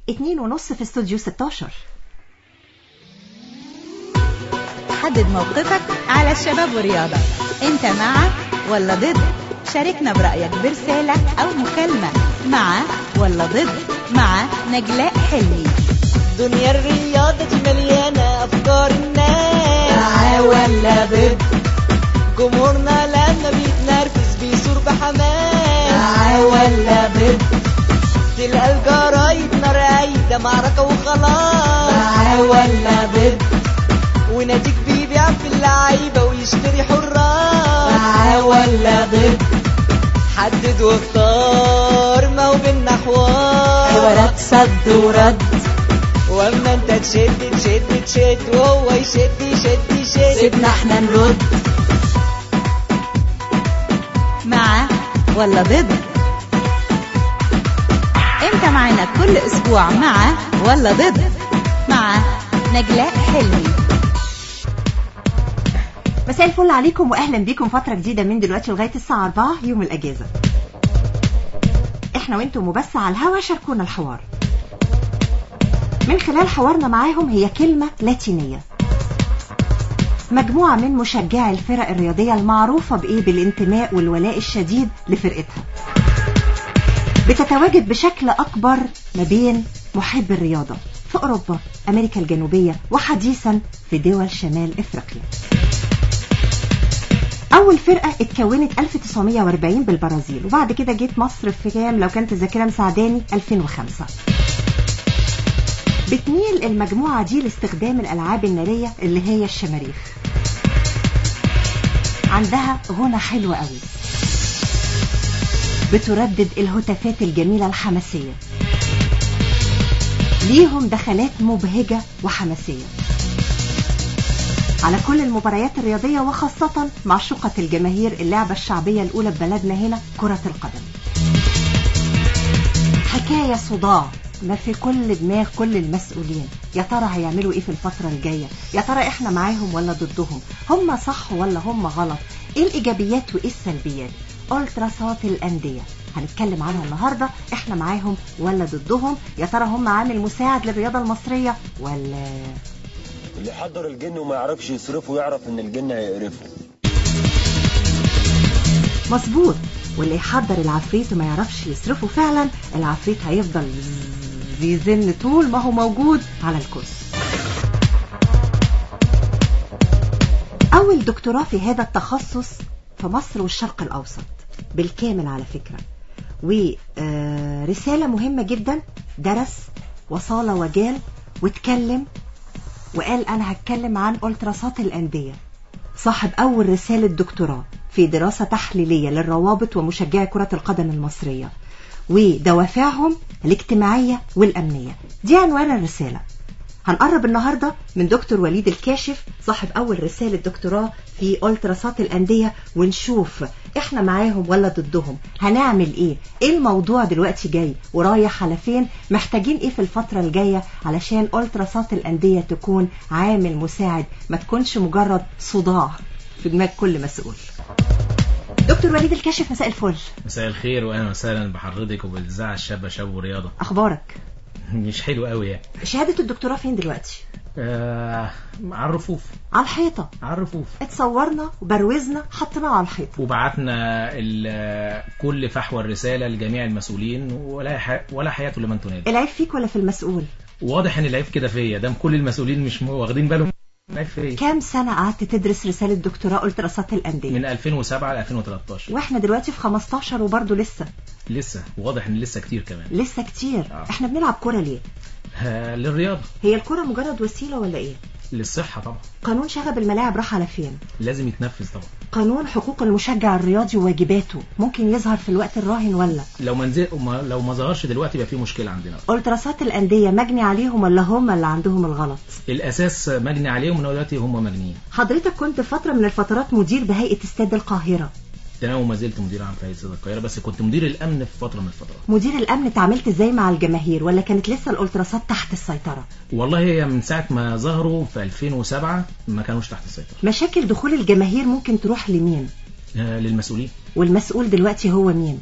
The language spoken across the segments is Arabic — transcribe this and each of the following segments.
2:30 في استوديو 16. حدد موقفك على الشباب والرياضة، انت مع ولا ضد؟ شاركنا برأيك برسالة أو مكالمة. مع ولا ضد؟ مع نجلاء حلمي. دنيا الرياضة مليانة أفكار الناس، مع ولا ضد؟ جمهورنا لما بيتنرفز بيثور بحماس، مع ولا ضد؟ تلقى الجرايد نار قايدة معركة وخلاص، مع ولا ضد؟ وناديك بيبيع في اللعيبة ويشتري حراس، مع ولا ضد؟ حدد واختار، ما هو بينا حوارات صد ورد، واما انت تشد وهو يشد سيبنا احنا نرد. مع ولا ضد؟ انت معنا كل اسبوع مع ولا ضد مع نجلاء حلمي. مساء الفل عليكم واهلا بيكم فترة جديدة من دلوقتي لغاية الساعة 4 يوم الاجازة. احنا وانتم وبس على الهوا شاركونا الحوار. من خلال حوارنا معاهم هي كلمة لاتينية، مجموعة من مشجعي الفرق الرياضية المعروفة بالانتماء والولاء الشديد لفرقتها، بتتواجد بشكل أكبر ما بين محب الرياضة في أوروبا، أمريكا الجنوبية، وحديثا في دول شمال إفريقيا. أول فرقة اتكونت 1940 بالبرازيل، وبعد كده جيت مصر في كام لو كانت الذاكرة مساعداني 2005. بتميل المجموعة دي لاستخدام الألعاب النارية اللي هي الشماريخ. عندها غنى حلو قوي، بتردد الهتافات الجميلة الحماسية، ليهم دخلات مبهجة وحماسية على كل المباريات الرياضية، وخاصة معشوقة الجماهير اللعبة الشعبية الأولى ببلدنا هنا كرة القدم. حكاية صداع ما في كل دماغ كل المسؤولين. يا ترى هيعملوا ايه في الفترة الجاية؟ يا ترى احنا معاهم ولا ضدهم؟ هم صح ولا هم غلط؟ ايه الايجابيات وايه السلبيات؟ ألتراسات الأندية هنتكلم عنها النهاردة. احنا معاهم ولا ضدهم؟ يا ترى هم عامل مساعد للرياضة المصرية ولا اللي يحضر الجن وما يعرفش يصرفه يعرف ان الجن هيقرفه؟ مظبوط. واللي يحضر العفريت وما يعرفش يصرفه فعلا العفريت هيفضل بيزن طول ما هو موجود على الكرسي. أول دكتوراه في هذا التخصص في مصر والشرق الأوسط بالكامل على فكرة، ورسالة مهمة جدا. درس وصال وجال واتكلم وقال أنا هتكلم عن ألتراسات الأندية. صاحب أول رسالة دكتوراه في دراسة تحليلية للروابط ومشجعي كرة القدم المصرية ودوافعهم الاجتماعية والأمنية. دي عنوان الرسالة. هنقرب النهاردة من دكتور وليد الكاشف صاحب أول رسالة دكتوراه في ألتراسات الأندية، ونشوف إحنا معاهم ولا ضدهم، هنعمل إيه الموضوع دلوقتي جاي ورايح على فين، محتاجين إيه في الفترة الجاية علشان ألتراسات الأندية تكون عامل مساعد، ما تكونش مجرد صداع في دماغ كل مسؤول. دكتور وليد الكاشف مساء الفل. مساء الخير واهلا وسهلا بحضرتك وبالإذاعة الشابة شباب ورياضة. أخبارك؟ مش حلو قوي يعني. شهادة الدكتوراه فين دلوقتي؟ على الرفوف، على الحيطة، على الرفوف. اتصورنا وبروزنا حطيناها على الحيطة، وبعتنا كل فحوى الرسالة لجميع المسؤولين، ولا حياة لمن تنادي. العيب فيك ولا في المسؤول؟ واضح ان العيب كده فيا، دام كل المسؤولين مش واخدين بالهم. كام سنة قعدت تدرس رسالة دكتوراه ألتراسات الأندية؟ من 2007 ل 2013. واحنا دلوقتي في 15 وبرضه لسه واضح ان لسه كتير كمان. لسه كتير. احنا بنلعب كرة ليه؟ للرياضة. هي الكرة مجرد وسيلة ولا ايه؟ للصحة طبعا. قانون شغب الملاعب راح على فين؟ لازم يتنفذ طبعا. قانون حقوق المشجع الرياضي وواجباته ممكن يظهر في الوقت الراهن ولا؟ لو ما ظهرش دلوقتي يبقى في مشكلة عندنا. ألتراسات الأندية مجني عليهم ولا هم اللي عندهم الغلط؟ الأساس مجني عليهم، من دلوقتي هم مجنيين. حضرتك كنت فترة من الفترات مدير بهيئة استاد القاهرة. انا وما زلت مدير عام في هيئة استاد القاهرة، بس كنت مدير الأمن في فترة من الفترات. مدير الأمن تعاملت ازاي مع الجماهير ولا كانت لسه الألتراسات تحت السيطرة؟ والله هي من ساعة ما ظهروا في 2007 ما كانوش تحت السيطرة. مشاكل دخول الجماهير ممكن تروح لمين؟ للمسؤولين. والمسؤول دلوقتي هو مين؟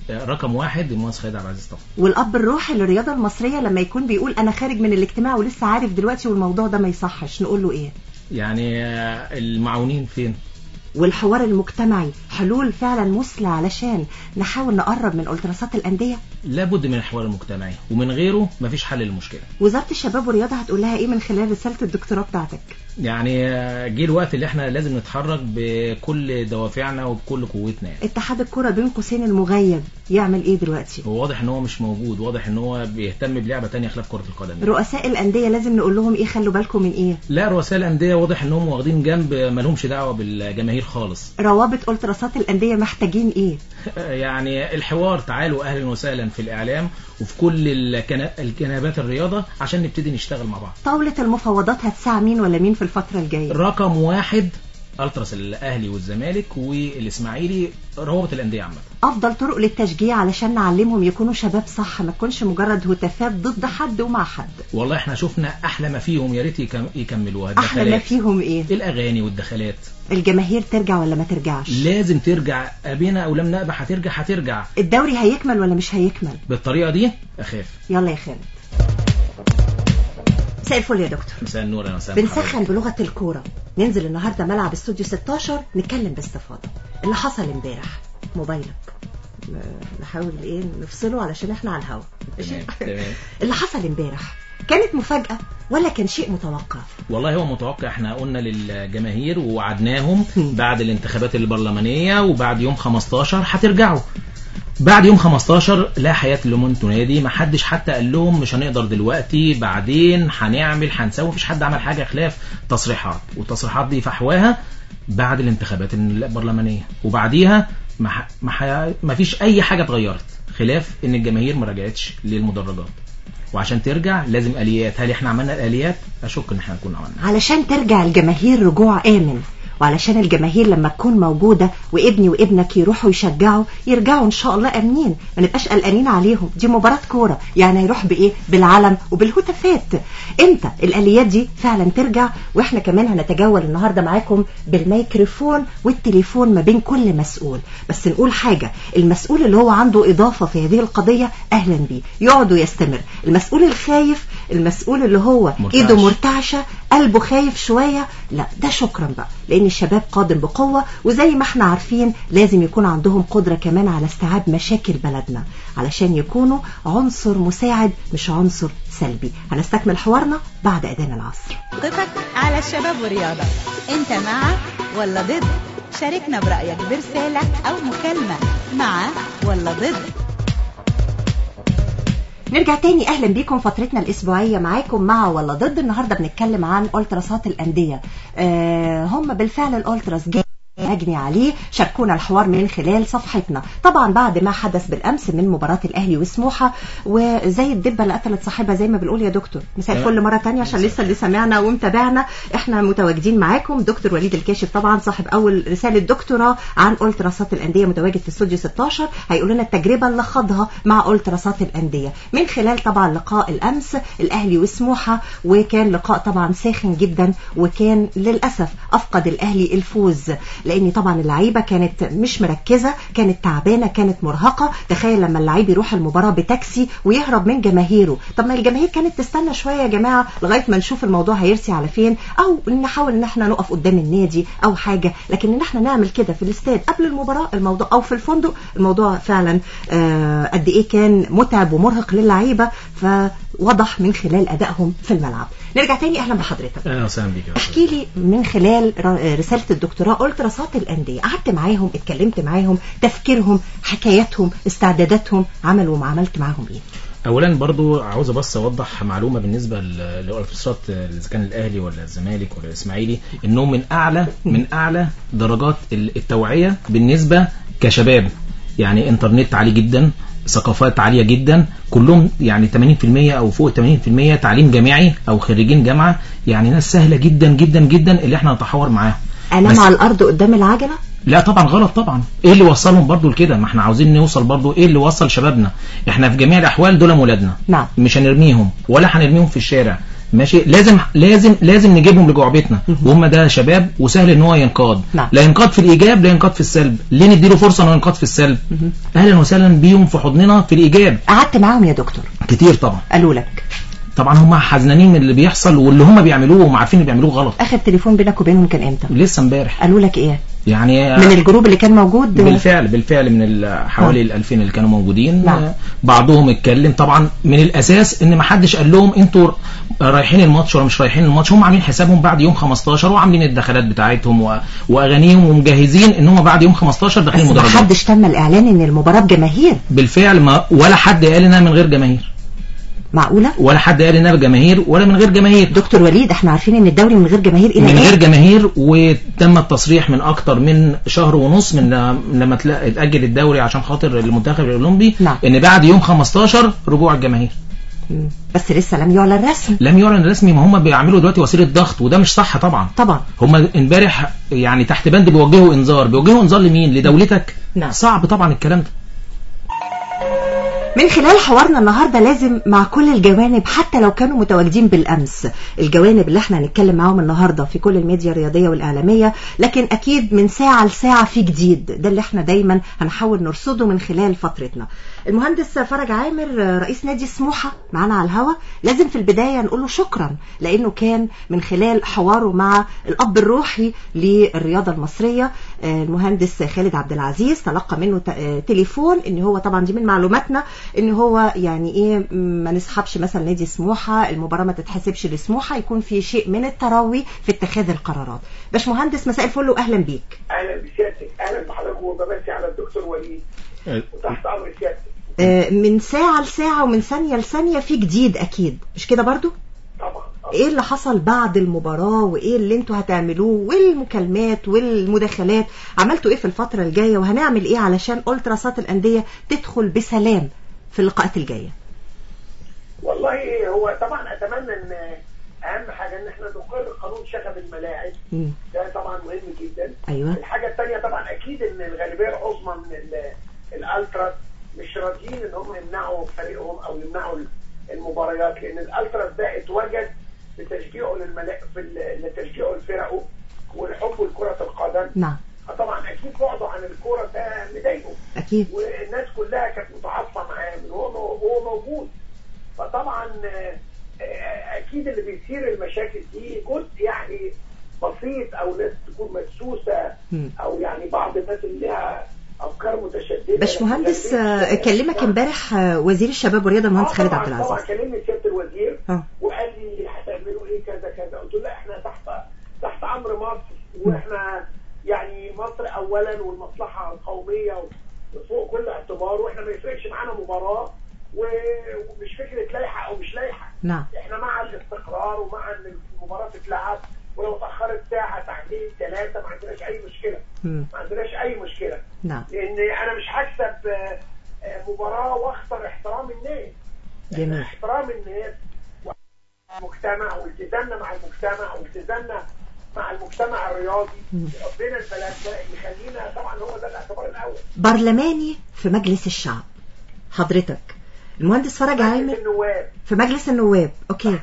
رقم 1 المهندس خالد عبد العزيز طبعا. والاب الروحي للرياضه المصريه لما يكون بيقول انا خارج من الاجتماع ولسه عارف دلوقتي والموضوع ده ما يصحش، نقول له ايه؟ يعني المعاونين فين؟ والحوار المجتمعي حلول فعلا مثلى علشان نحاول نقرب من ألتراسات الأندية. لابد من الحوار المجتمعي ومن غيره مفيش حل للمشكلة. وزارة الشباب والرياضة هتقول لها ايه من خلال رسالة الدكتوراه بتاعتك؟ يعني جه الوقت اللي احنا لازم نتحرك بكل دوافعنا وبكل قوتنا يعني. اتحاد الكرة بين قوسين المغيب يعمل ايه دلوقتي؟ هو واضح ان هو مش موجود، واضح ان هو بيهتم بلعبة تانية خلاف كرة القدم. رؤساء الأندية لازم نقول لهم ايه، خلوا بالكم من ايه؟ لا رؤساء الأندية واضح انهم واخدين جنب مالهمش دعوة بالجماهير خالص. روابط ألتراسات الأندية محتاجين ايه؟ يعني الحوار، تعالوا اهلا وسهلا في الإعلام وفي كل الجنابات الرياضة عشان نبتدي نشتغل مع بعض. طاولة المفاوضات هتساع مين ولا مين في الفترة الجاية؟ رقم 1 ألتراس الأهلي والزمالك والإسماعيلي، روابط الأندية عامة. أفضل طرق للتشجيع علشان نعلمهم يكونوا شباب صح، ما تكونش مجرد هتافات ضد حد ومع حد. والله احنا شفنا أحلى ما فيهم، يا ريت يكملوها. أحلى ما فيهم إيه؟ الأغاني والدخلات. الجماهير ترجع ولا ما ترجعش؟ لازم ترجع، أبينا أو لم نأبى هترجع. الدوري هيكمل ولا مش هيكمل؟ بالطريقة دي أخاف. يلا يا خالد. مساء الفل يا دكتور. مساء النور. يا مساء. بنسخن بلغة الكورة، ننزل النهاردة ملعب استوديو 16 نتكلم باستفاضة. اللي حصل امبارح، موبايلك نحاول ايه نفصله علشان احنا على الهوا. تمام. اللي حصل امبارح كانت مفاجأة ولا كان شيء متوقع؟ والله هو متوقع. احنا قلنا للجماهير ووعدناهم بعد الانتخابات البرلمانية وبعد يوم 15 هترجعوا. بعد يوم 15 لا حياة لمن تنادي، ما حدش حتى قال لهم مش هنقدر دلوقتي، بعدين هنعمل هنسوي. مفيش حد عمل حاجة خلاف تصريحات، والتصريحات دي فحواها بعد الانتخابات البرلمانية، وبعديها ما فيش اي حاجة اتغيرت خلاف ان الجماهير ما رجعتش للمدرجات. وعشان ترجع لازم آليات. هل احنا عملنا الآليات؟ أشك ان احنا نكون عملنا. علشان ترجع الجماهير رجوع آمن، وعلشان الجماهير لما تكون موجودة وابني وابنك يروحوا يشجعوا يرجعوا ان شاء الله امنين، ما نبقاش قلقانين عليهم. دي مباراة كورة يعني هيروح بايه؟ بالعلم وبالهتافات. امتى الاليات دي فعلا ترجع؟ واحنا كمان هنتجول النهاردة معاكم بالميكروفون والتليفون ما بين كل مسؤول. بس نقول حاجة، المسؤول اللي هو عنده اضافة في هذه القضية اهلا بيه، يقعد ويستمر. المسؤول الخايف، المسؤول اللي هو ايده مرتعشة قلبه خايف شوية، لا ده شكرا بقى، لان الشباب قادم بقوة. وزي ما احنا عارفين لازم يكون عندهم قدرة كمان على استيعاب مشاكل بلدنا علشان يكونوا عنصر مساعد مش عنصر سلبي. هنستكمل حوارنا بعد اذان العصر. قطك على الشباب والرياضة، انت مع ولا ضد؟ شاركنا برأيك برسالة او مكالمة مع ولا ضد. نرجع تاني، اهلا بيكم فترتنا الاسبوعيه معاكم مع ولا ضد. النهارده بنتكلم عن ألتراسات الانديه. هم بالفعل الألتراس نجني عليه. شاركونا الحوار من خلال صفحتنا. طبعا بعد ما حدث بالامس من مباراة الاهلي وسموحة، وزي الدبة اللي قتلت صاحبها زي ما بنقول يا دكتور. مساء الفل مرة تانية عشان لسه اللي سمعنا ومتابعنا. احنا متواجدين معاكم. دكتور وليد الكاشف طبعا صاحب اول رسالة دكتوراه عن ألتراسات الاندية، متواجد في استوديو 16. هيقول لنا التجربة اللي خاضها مع ألتراسات الاندية من خلال طبعا لقاء الامس الاهلي وسموحة، وكان لقاء طبعا ساخن جدا، وكان للاسف افقد الاهلي الفوز لان طبعا اللعيبه كانت مش مركزه، كانت تعبانه، كانت مرهقه. تخيل لما اللعيب يروح المباراه بتاكسي ويهرب من جماهيره. طب ما الجماهير كانت تستنى شويه يا جماعه لغايه ما نشوف الموضوع هيرسي على فين، او نحاول ان احنا نقف قدام النادي او حاجه. لكن ان احنا نعمل كده في الاستاد قبل المباراه، الموضوع او في الفندق، الموضوع فعلا قد ايه كان متعب ومرهق للعيبه، فوضح من خلال ادائهم في الملعب. نرجع تاني، اهلا بحضرتك. اهلا وسهلا بيك. احكي لي من خلال رساله الدكتوراه ألتراسات الأندية، قعدت معاهم، اتكلمت معاهم، تفكيرهم، حكاياتهم، استعداداتهم، عملوا وما عملت معاهم ايه؟ اولا برضو عاوز بس اوضح معلومه بالنسبه للألتراسات، اذا كان الاهلي ولا الزمالك ولا الاسماعيلي، انهم من اعلى درجات التوعيه بالنسبه كشباب. يعني انترنت عالي جدا، ثقافات عالية جدا، كلهم يعني 80% او فوق 80% تعليم جامعي او خريجين جامعة. يعني ناس سهلة جدا جدا جدا اللي احنا نتحاور معاهم. انام على الارض قدام العجلة؟ لا طبعا غلط طبعا. ايه اللي وصلهم برضو لكده؟ ما احنا عاوزين نوصل برضو ايه اللي وصل شبابنا. احنا في جميع الاحوال دول ولادنا، نعم. مش هنرميهم ولا هنرميهم في الشارع. ماشي، لازم نجيبهم لجعبتنا، وهم ده شباب وسهل ان هو ينقاد. نعم. لا ينقاد في الايجاب لا ينقاد في السلب، ليه نديله فرصه انه ينقاد في السلب؟ اهلا وسهلا بيهم في حضننا في الايجاب. قعدت معاهم يا دكتور؟ كتير طبعا. قالوا لك؟ طبعا هم حزنانين من اللي بيحصل واللي هم بيعملوه وهم عارفين اللي بيعملوه غلط. اخر تليفون بينك وبينهم كان امتى؟ لسه امبارح. قالوا لك ايه يعني من الجروب اللي كان موجود؟ بالفعل من حوالي 2000 اللي كانوا موجودين. نعم. بعضهم اتكلم طبعا. من الاساس ان ما حدش قال لهم انتوا رايحين الماتش ولا مش رايحين الماتش، هم عاملين حسابهم بعد يوم 15 وعاملين الدخلات بتاعتهم واغانيهم ومجهزين ان هم بعد يوم 15 داخلين مدرجات. ما حدش تم الاعلان ان المباراه بجماهير. بالفعل ولا حد قال انها من غير جماهير. معقولة؟ ولا حد قال انها بجماهير ولا من غير جماهير. دكتور وليد احنا عارفين ان الدوري من غير جماهير الى من غير جماهير، وتم التصريح من اكتر من شهر ونص من لما اتأجل الدوري عشان خاطر المنتخب الاولمبي. نعم. ان بعد يوم 15 رجوع الجماهير. بس لسه لم يعلن رسمي. لم يعلن رسمي، ما هم بيعملوا دلوقتي وسيله ضغط وده مش صح طبعا. هم امبارح يعني تحت بند بيوجهوا انذار لمين؟ لدولتك. نعم. صعب طبعا الكلام ده. من خلال حوارنا النهاردة لازم مع كل الجوانب حتى لو كانوا متواجدين بالأمس، الجوانب اللي احنا هنتكلم معاهم النهاردة في كل الميديا الرياضية والإعلامية، لكن أكيد من ساعة لساعة في جديد، ده اللي احنا دايما هنحاول نرصده من خلال فترتنا. المهندس فرج عامر رئيس نادي سموحة معنا على الهوا، لازم في البداية نقول له شكرا لأنه كان من خلال حواره مع الأب الروحي للرياضة المصرية المهندس خالد عبد العزيز تلقى منه تليفون ان هو طبعا دي من معلوماتنا ان هو يعني ايه ما نسحبش مثلا نادي سموحة، المباراة ما تتحسبش لسموحة، يكون في شيء من التروي في اتخاذ القرارات. باشمهندس مساء الفل واهلا بيك. اهلا بسيادتك. اهلا بحضرتك وبمسي على الدكتور وليد وتحت امر سيادتك. من ساعة لساعة ومن ثانية لثانية في جديد اكيد مش كده برضو؟ طبعا. ايه اللي حصل بعد المباراة وايه اللي انتوا هتعملوه والمكالمات والمداخلات، عملتوا ايه في الفترة الجاية وهنعمل ايه علشان ألتراسات الأندية تدخل بسلام في اللقاءات الجاية؟ والله هو طبعا اتمنى ان اهم حاجة ان احنا نقر قانون شغب الملاعب. ده طبعا مهم جدا. ايوه. الحاجة الثانية طبعا اكيد ان الغالبية العظمى من الالتراس مش راضيين ان هم يمنعوا فريقهم او يمنعوا المباريات، لان الالتراس ده اتوجد لتشجيعه لتشجيعه لفرقه والحب لكرة القدم. نعم. طبعا اكيد بعده عن الكرة ده مضايقه اكيد، والناس كلها كانت متعاطفة معاه من هو موجود. فطبعا اكيد اللي بيثير المشاكل دي جزء يعني بسيط او ناس تكون مدسوسة او يعني بعض الناس اللي لها افكار متشدده. باشمهندس كلمك امبارح وزير الشباب والرياضه المهندس خالد عبد العزيز. طبعا كلمني سياده الوزير وقال لي هتعملوا ايه كذا كذا، قلت له احنا تحت امر مصر، واحنا يعني مصر اولا والمصلحه القوميه وفوق كل اعتبار، واحنا ما يفرقش معانا مباراه ومش فكره لايحه او مش لايحه. نعم. احنا مع الاستقرار ومع ان المباراه تتلعب، ولو اتاخرت ساعه ساعتين ثلاثه ما عندناش اي مشكله. ما عندناش اي مشكله. نعم. لان انا مش هكسب مباراه واخسر احترام الناس. جميل. احترام الناس والمجتمع والتزامنا مع المجتمع والتزامنا مع المجتمع الرياضي ربنا البلد ده يخلينا طبعا هو ده الاعتبار الاول. برلماني في مجلس الشعب حضرتك المهندس فرج عامر في مجلس النواب. اوكي.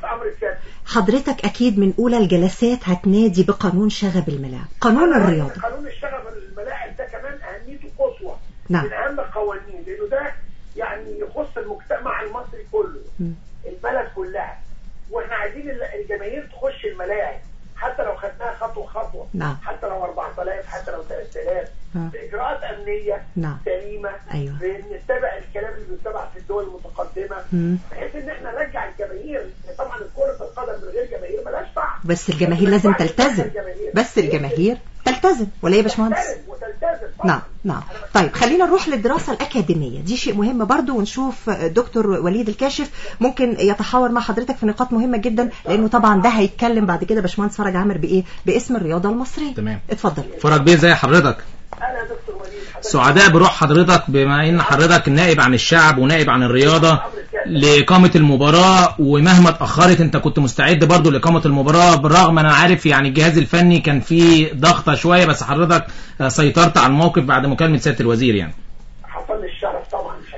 حضرتك اكيد من اولى الجلسات هتنادي بقانون شغب الملاعب، قانون الرياضه. قانون الشغب الملاعب ده كمان اهميته قصوى. نعم. من اهم القوانين لانه ده يعني يخص المجتمع المصري كله. البلد كلها، واحنا عايزين الجماهير تخش الملاعب حتى لو خدناها خطوه. نعم. حتى لو 4000 حتى لو 3000 باجراءات امنيه. نعم. سليمه. ايوه. بنتبع الكلام اللي بيتبع في الدول المتقدمه بحيث ان احنا نرجع الجماهير. طبعا كره القدم من غير جماهير ملهاش طعم، بس الجماهير لازم تلتزم. بس الجماهير تلتزم ولا ايه يا باشمهندس؟ نعم. نعم. طيب خلينا نروح للدراسة الأكاديمية، دي شيء مهم برضو، ونشوف دكتور وليد الكاشف ممكن يتحاور مع حضرتك في نقاط مهمة جدا، لأنه طبعا ده هيتكلم بعد كده باشمهندس فرج عامر بإيه؟ باسم الرياضة المصرية. تمام. اتفضل. فرج بيه زي حضرتك. انا دكتور وليد سعداء بروح حضرتك بما ان حضرتك نائب عن الشعب ونائب عن الرياضة لإقامة المباراة، ومهما اتأخرت انت كنت مستعد برضو لإقامة المباراة، بالرغم انا عارف يعني الجهاز الفني كان فيه ضغطة شوية، بس حضرتك سيطرت على الموقف بعد مكالمة سيادة الوزير. يعني حصل لي الشرف طبعا، مش عايز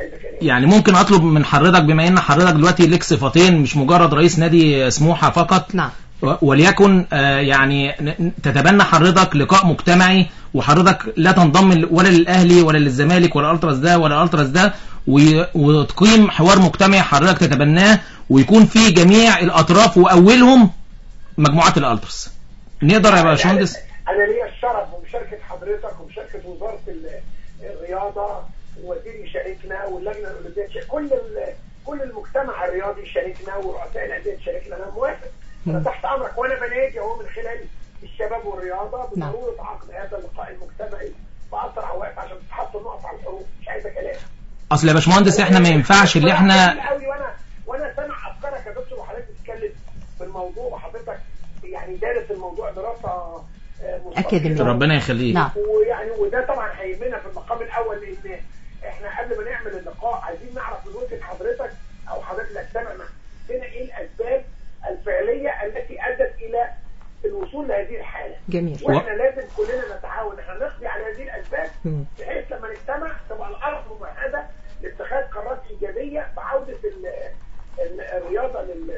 يعني ممكن اطلب من حضرتك بما ان حضرتك دلوقتي لك صفتين مش مجرد رئيس نادي سموحة فقط. نعم. وليكن يعني تتبنى حضرتك لقاء مجتمعي وحضرتك لا تنضم ولا للاهلي ولا للزمالك ولا الالتراس ده ولا الالتراس ده وتقيم حوار مجتمعي حضرتك تتبناه ويكون فيه جميع الاطراف واولهم مجموعات الالتراس. نقدر يا باشمهندس؟ انا ليا الشرف بمشاركه حضرتك ومشاركه وزاره الرياضه ووزير يشاركنا واللجنه الاولمبيه كل المجتمع الرياضي يشاركنا ورؤساء الانديه يشاركنا. انا موافق، انا تحت امرك وانا بنادي اهو من خلال الشباب والرياضه بضروره عقد هذا اللقاء المجتمعي باسرع وقت عشان تتحط النقط على الحروف. مش عايزه كلام. اصل يا باشمهندس احنا ما ينفعش اللي احنا وانا سامع افكارك يا دكتور وحضرتك بتتكلم في الموضوع وحضرتك يعني دارس الموضوع دراسه اكاديميه. ربنا يخليك. نعم. ويعني وده طبعا هيهمنا في المقام الاول لان احنا قبل ما نعمل اللقاء عايزين نعرف من وجهه حضرتك او حضرتك اللي هتسمع معانا ايه الاسباب الفعليه التي ادت الى الوصول لهذه الحاله. جميل. واحنا لازم كلنا نتعاون احنا نقضي على هذه الاسباب بحيث لما نجتمع تبقى الارض ممهده لاتخاذ قرارات ايجابيه بعوده الرياضه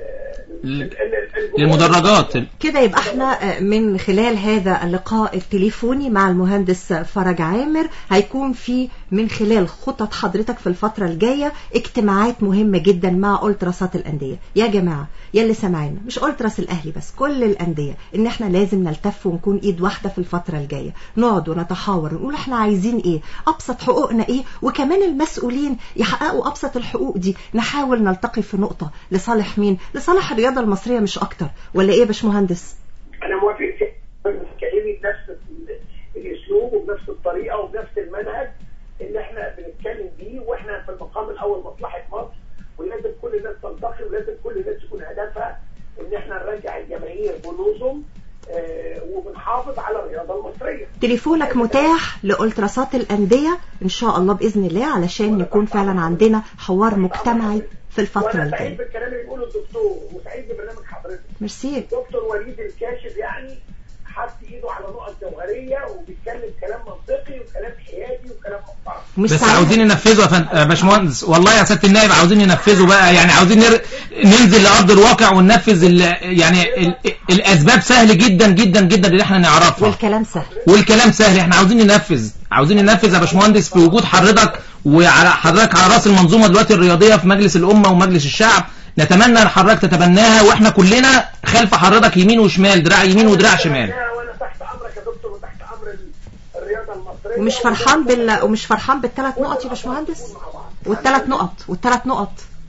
للمدرجات كده. يبقى احنا من خلال هذا اللقاء التليفوني مع المهندس فرج عامر هيكون في من خلال خطط حضرتك في الفترة الجاية اجتماعات مهمة جدا مع ألتراسات الأندية. يا جماعة يلي سمعنا مش ألتراس الأهلي بس كل الأندية ان احنا لازم نلتف ونكون ايد واحدة في الفترة الجاية، نقعد ونتحاور ونقول احنا عايزين ايه، ابسط حقوقنا ايه، وكمان المسؤولين يحققوا ابسط الحقوق دي. نحاول نلتقي في نقطة لصالح مين؟ لصالح الرياضة المصرية مش اكتر. ولا ايه يا باشمهندس؟ انا موافق كلامي بنفس الاسلوب وبنفس الطريقه وبنفس المنهج اللي احنا بنتكلم بيه، واحنا في المقام الاول مصلحه مصر ولازم كل الناس تلتقي ولازم كل الناس يكون هدفها ان احنا نرجع الجماهير بنظم وبنحافظ على الرياضه المصريه. تليفونك متاح لألتراسات الأندية ان شاء الله باذن الله علشان نكون فعلا عندنا حوار مجتمعي في الفترة الجاية. وانا سعيد بالكلام اللي بيقوله الدكتور وسعيد ببرنامج حضرتك. ميرسي. الدكتور وليد الكاشف يعني حط ايده على نقط جوهريه وبيتكلم كلام منطقي وكلام حيادي وكلام محترم. بس عاوزين ننفذه يا باشمهندس. والله يا سياده النائب عاوزين ننفذه بقى، يعني عاوزين ننزل لارض الواقع وننفذ يعني الاسباب سهل جدا جدا جدا اللي احنا نعرفها والكلام سهل. احنا عاوزين ننفذ يا باشمهندس في وجود حضرتك وعلى حضرتك على راس المنظومه دلوقتي الرياضيه في مجلس الامه ومجلس الشعب. نتمنى ان حضرتك تتبناها واحنا كلنا خلف حضرتك يمين وشمال، دراع يمين ودراع شمال. وانا تحت امرك يا دكتور وتحت امر الرياضه المصريه. ومش فرحان بالثلاث نقط يا باشمهندس؟ والثلاث نقط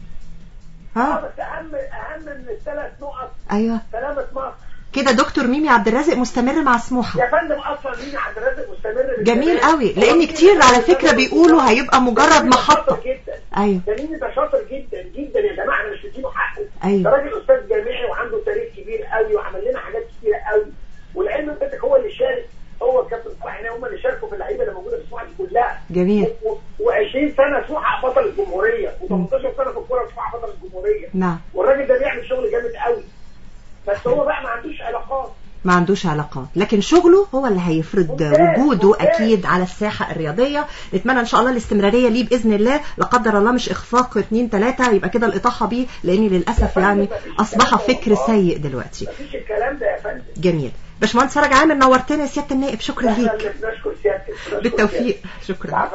بس اهم من الثلاث نقط ايوه سلامه مصر. كده دكتور ميمي عبد الرازق مستمر مع سموحه يا فندم. اصلا ميمي عبد الرازق مستمر جميل قوي، لان كتير على فكره بيقولوا هيبقى مجرد محطه. ايوه ميمي ده شاطر جدا جدا يا جماعه، احنا مش مدينه حقه. أيوة. ده راجل استاذ جامعي وعنده تاريخ كبير قوي وعمل لنا حاجات كتيره قوي، والعلم بتاعك هو اللي شارك، هو الكابتن صلاح هم اللي شاركوا في اللعيبه اللي موجوده في سموحه دي كلها. جميل. و20 سنه سموحه بطل الجمهوريه و18 سنه في الكوره سموحه بطل الجمهوريه. نعم. والراجل ده بيعمل شغل جامد قوي، بس هو بقى ما عندوش علاقات، لكن شغله هو اللي هيفرض وجوده اكيد على الساحه الرياضيه. نتمنى ان شاء الله الاستمراريه ليه باذن الله، لا قدر الله مش اخفاق 2 3 يبقى كده الاطاحه بيه، لان للاسف يعني اصبح فكر سيء دلوقتي. مفيش الكلام ده يا فندم. جميل. باشمهندس فرج عامر نورتنا يا سياده النائب، شكرا ليك. نشكر سيادتك. بالتوفيق. شكرا.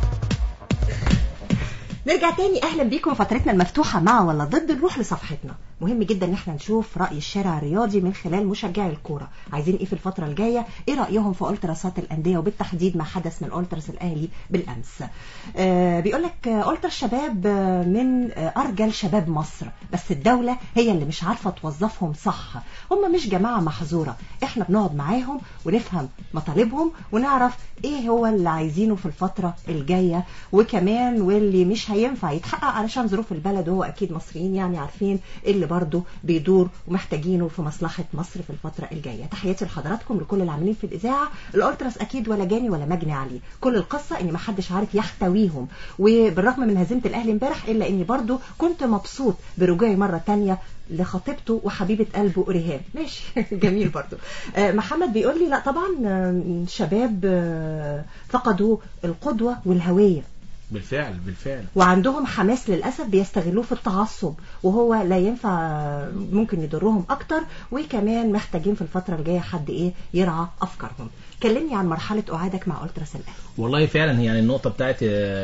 نرجع تاني، اهلا بيكم فترتنا المفتوحة مع ولا ضد. نروح لصفحتنا. مهم جدا ان احنا نشوف رأي الشارع الرياضي من خلال مشجعي الكورة، عايزين ايه في الفترة الجاية، ايه رأيهم في ألتراسات الأندية وبالتحديد ما حدث من ألتراس الأهلي بالأمس. بيقولك ألتراس شباب من أرجل شباب مصر، بس الدولة هي اللي مش عارفة توظفهم صح. هم مش جماعة محظورة، احنا بنقعد معاهم ونفهم مطالبهم ونعرف ايه هو اللي عايزينه في الفترة الجاية، وكمان واللي مش هينفع يتحقق علشان ظروف البلد، وهو اكيد مصريين يعني عارفين اللي برضو بيدور ومحتاجينه في مصلحة مصر في الفترة الجاية. تحياتي لحضراتكم لكل العاملين في الإذاعة. الألتراس أكيد ولا جاني ولا مجني عليه، كل القصة إن ما حدش عارف يحتويهم، وبالرغم من هزيمة الأهلي امبارح إلا إني برضو كنت مبسوط برجوعي مرة تانية لخطيبته وحبيبة قلبه ريهام. ماشي. جميل برضو. محمد بيقول لي لا طبعا شباب فقدوا القدوة والهوية. بالفعل. وعندهم حماس للأسف بيستغلوه في التعصب، وهو لا ينفع، ممكن يضرهم أكتر، وكمان محتاجين في الفترة الجاية حد يرعى أفكارهم. كلمني عن مرحلة أعادك مع ألتراس الأهلي. والله فعلا يعني النقطة بتاعت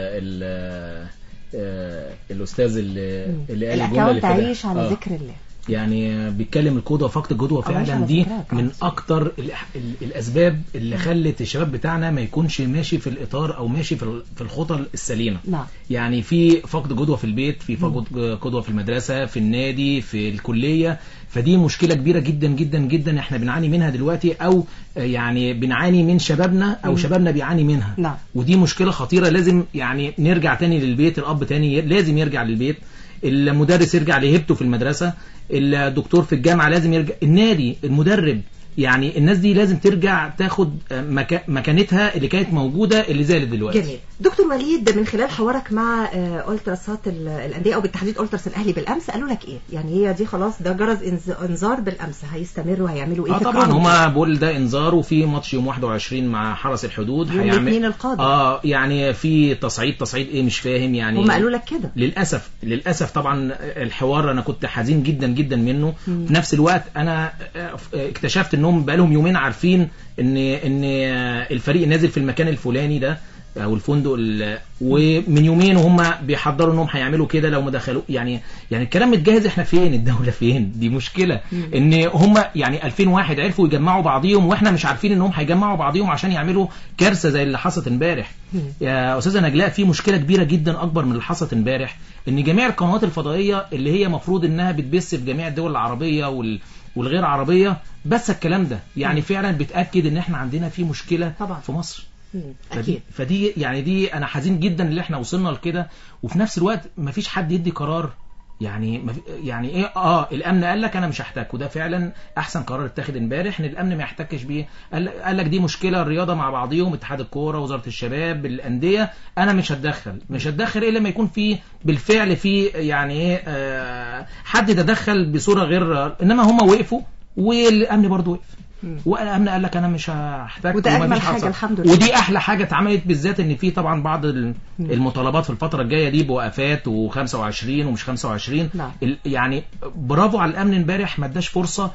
الأستاذ اللي قال الجملة اللي تعيش على ذكر الله، يعني بيتكلم القدوة فقد القدوة فعلا، دي من أكتر الأسباب اللي خلت الشباب بتاعنا ما يكونش ماشي في الإطار أو ماشي في الخطى السليمة. يعني في فقد قدوة في البيت، في فقد قدوة في المدرسة، في النادي، في الكلية. فدي مشكلة كبيرة جدا جدا جدا احنا بنعاني منها دلوقتي، أو يعني بنعاني من شبابنا أو شبابنا بيعاني منها. ودي مشكلة خطيرة، لازم يعني نرجع تاني للبيت، الأب تاني لازم يرجع للبيت، المدرس يرجع لهيبته في المدرسة، الدكتور في الجامعة لازم يرجع، النادي، المدرب، يعني الناس دي لازم ترجع تاخد مكانتها اللي كانت موجودة اللي زالت دلوقتي. جميل. دكتور وليد، من خلال حوارك مع ألتراسات الأندية أو بالتحديد ألتراس الأهلي بالأمس، قالوا لك إيه؟ يعني هي دي خلاص ده جرس إنذار بالأمس، هيستمروا هيعملوا إيه؟ طبعا هما بقول ده إنذار، وفي ماتش يوم 21 مع حرس الحدود هيعمل الاثنين القادم. يعني في تصعيد إيه مش فاهم يعني. هما قالوا لك كده؟ للأسف طبعا الحوار أنا كنت حزين جدا جدا منه. في نفس الوقت أنا اكتشفت إنهم بقالهم يومين عارفين إن الفريق نازل في المكان الفلاني ده او الفندق ومن يومين وهم بيحضروا انهم هيعملوا كده لو ما دخلوا. يعني الكلام متجهز، احنا فين؟ الدولة فين؟ دي مشكلة. ان هم يعني 2000 واحد عرفوا يجمعوا بعضيهم، واحنا مش عارفين انهم هيجمعوا بعضيهم عشان يعملوا كارثة زي اللي حصلت امبارح. يا استاذة نجلاء، في مشكلة كبيرة جدا اكبر من اللي حصلت امبارح، ان جميع القنوات الفضائية اللي هي مفروض انها بتبث في جميع الدول العربية والغير عربية، بس الكلام ده يعني فعلا بتأكد ان احنا عندنا في مشكلة طبعا في مصر. فدي يعني دي انا حزين جدا اللي احنا وصلنا لكده. وفي نفس الوقت مفيش حد يدي قرار، يعني ايه الامن قال لك انا مش هحتك، وده فعلا احسن قرار اتاخد امبارح، ان الامن ما يحتكش بيه. قال لك دي مشكله الرياضه مع بعضيهم، اتحاد الكوره، وزاره الشباب، الانديه، انا مش هتدخل الا لما يكون في بالفعل في يعني حد تدخل بصوره غير، انما هم وقفوا والامن برضو وقف. والامن قال لك انا مش هحتاج، وده اجمل حاجه الحمد لله. ودي احلى حاجه اتعملت، بالذات ان في طبعا بعض المطالبات في الفتره الجايه دي بوقفات و25 ومش 25. يعني برافو على الامن امبارح، ما اداش فرصه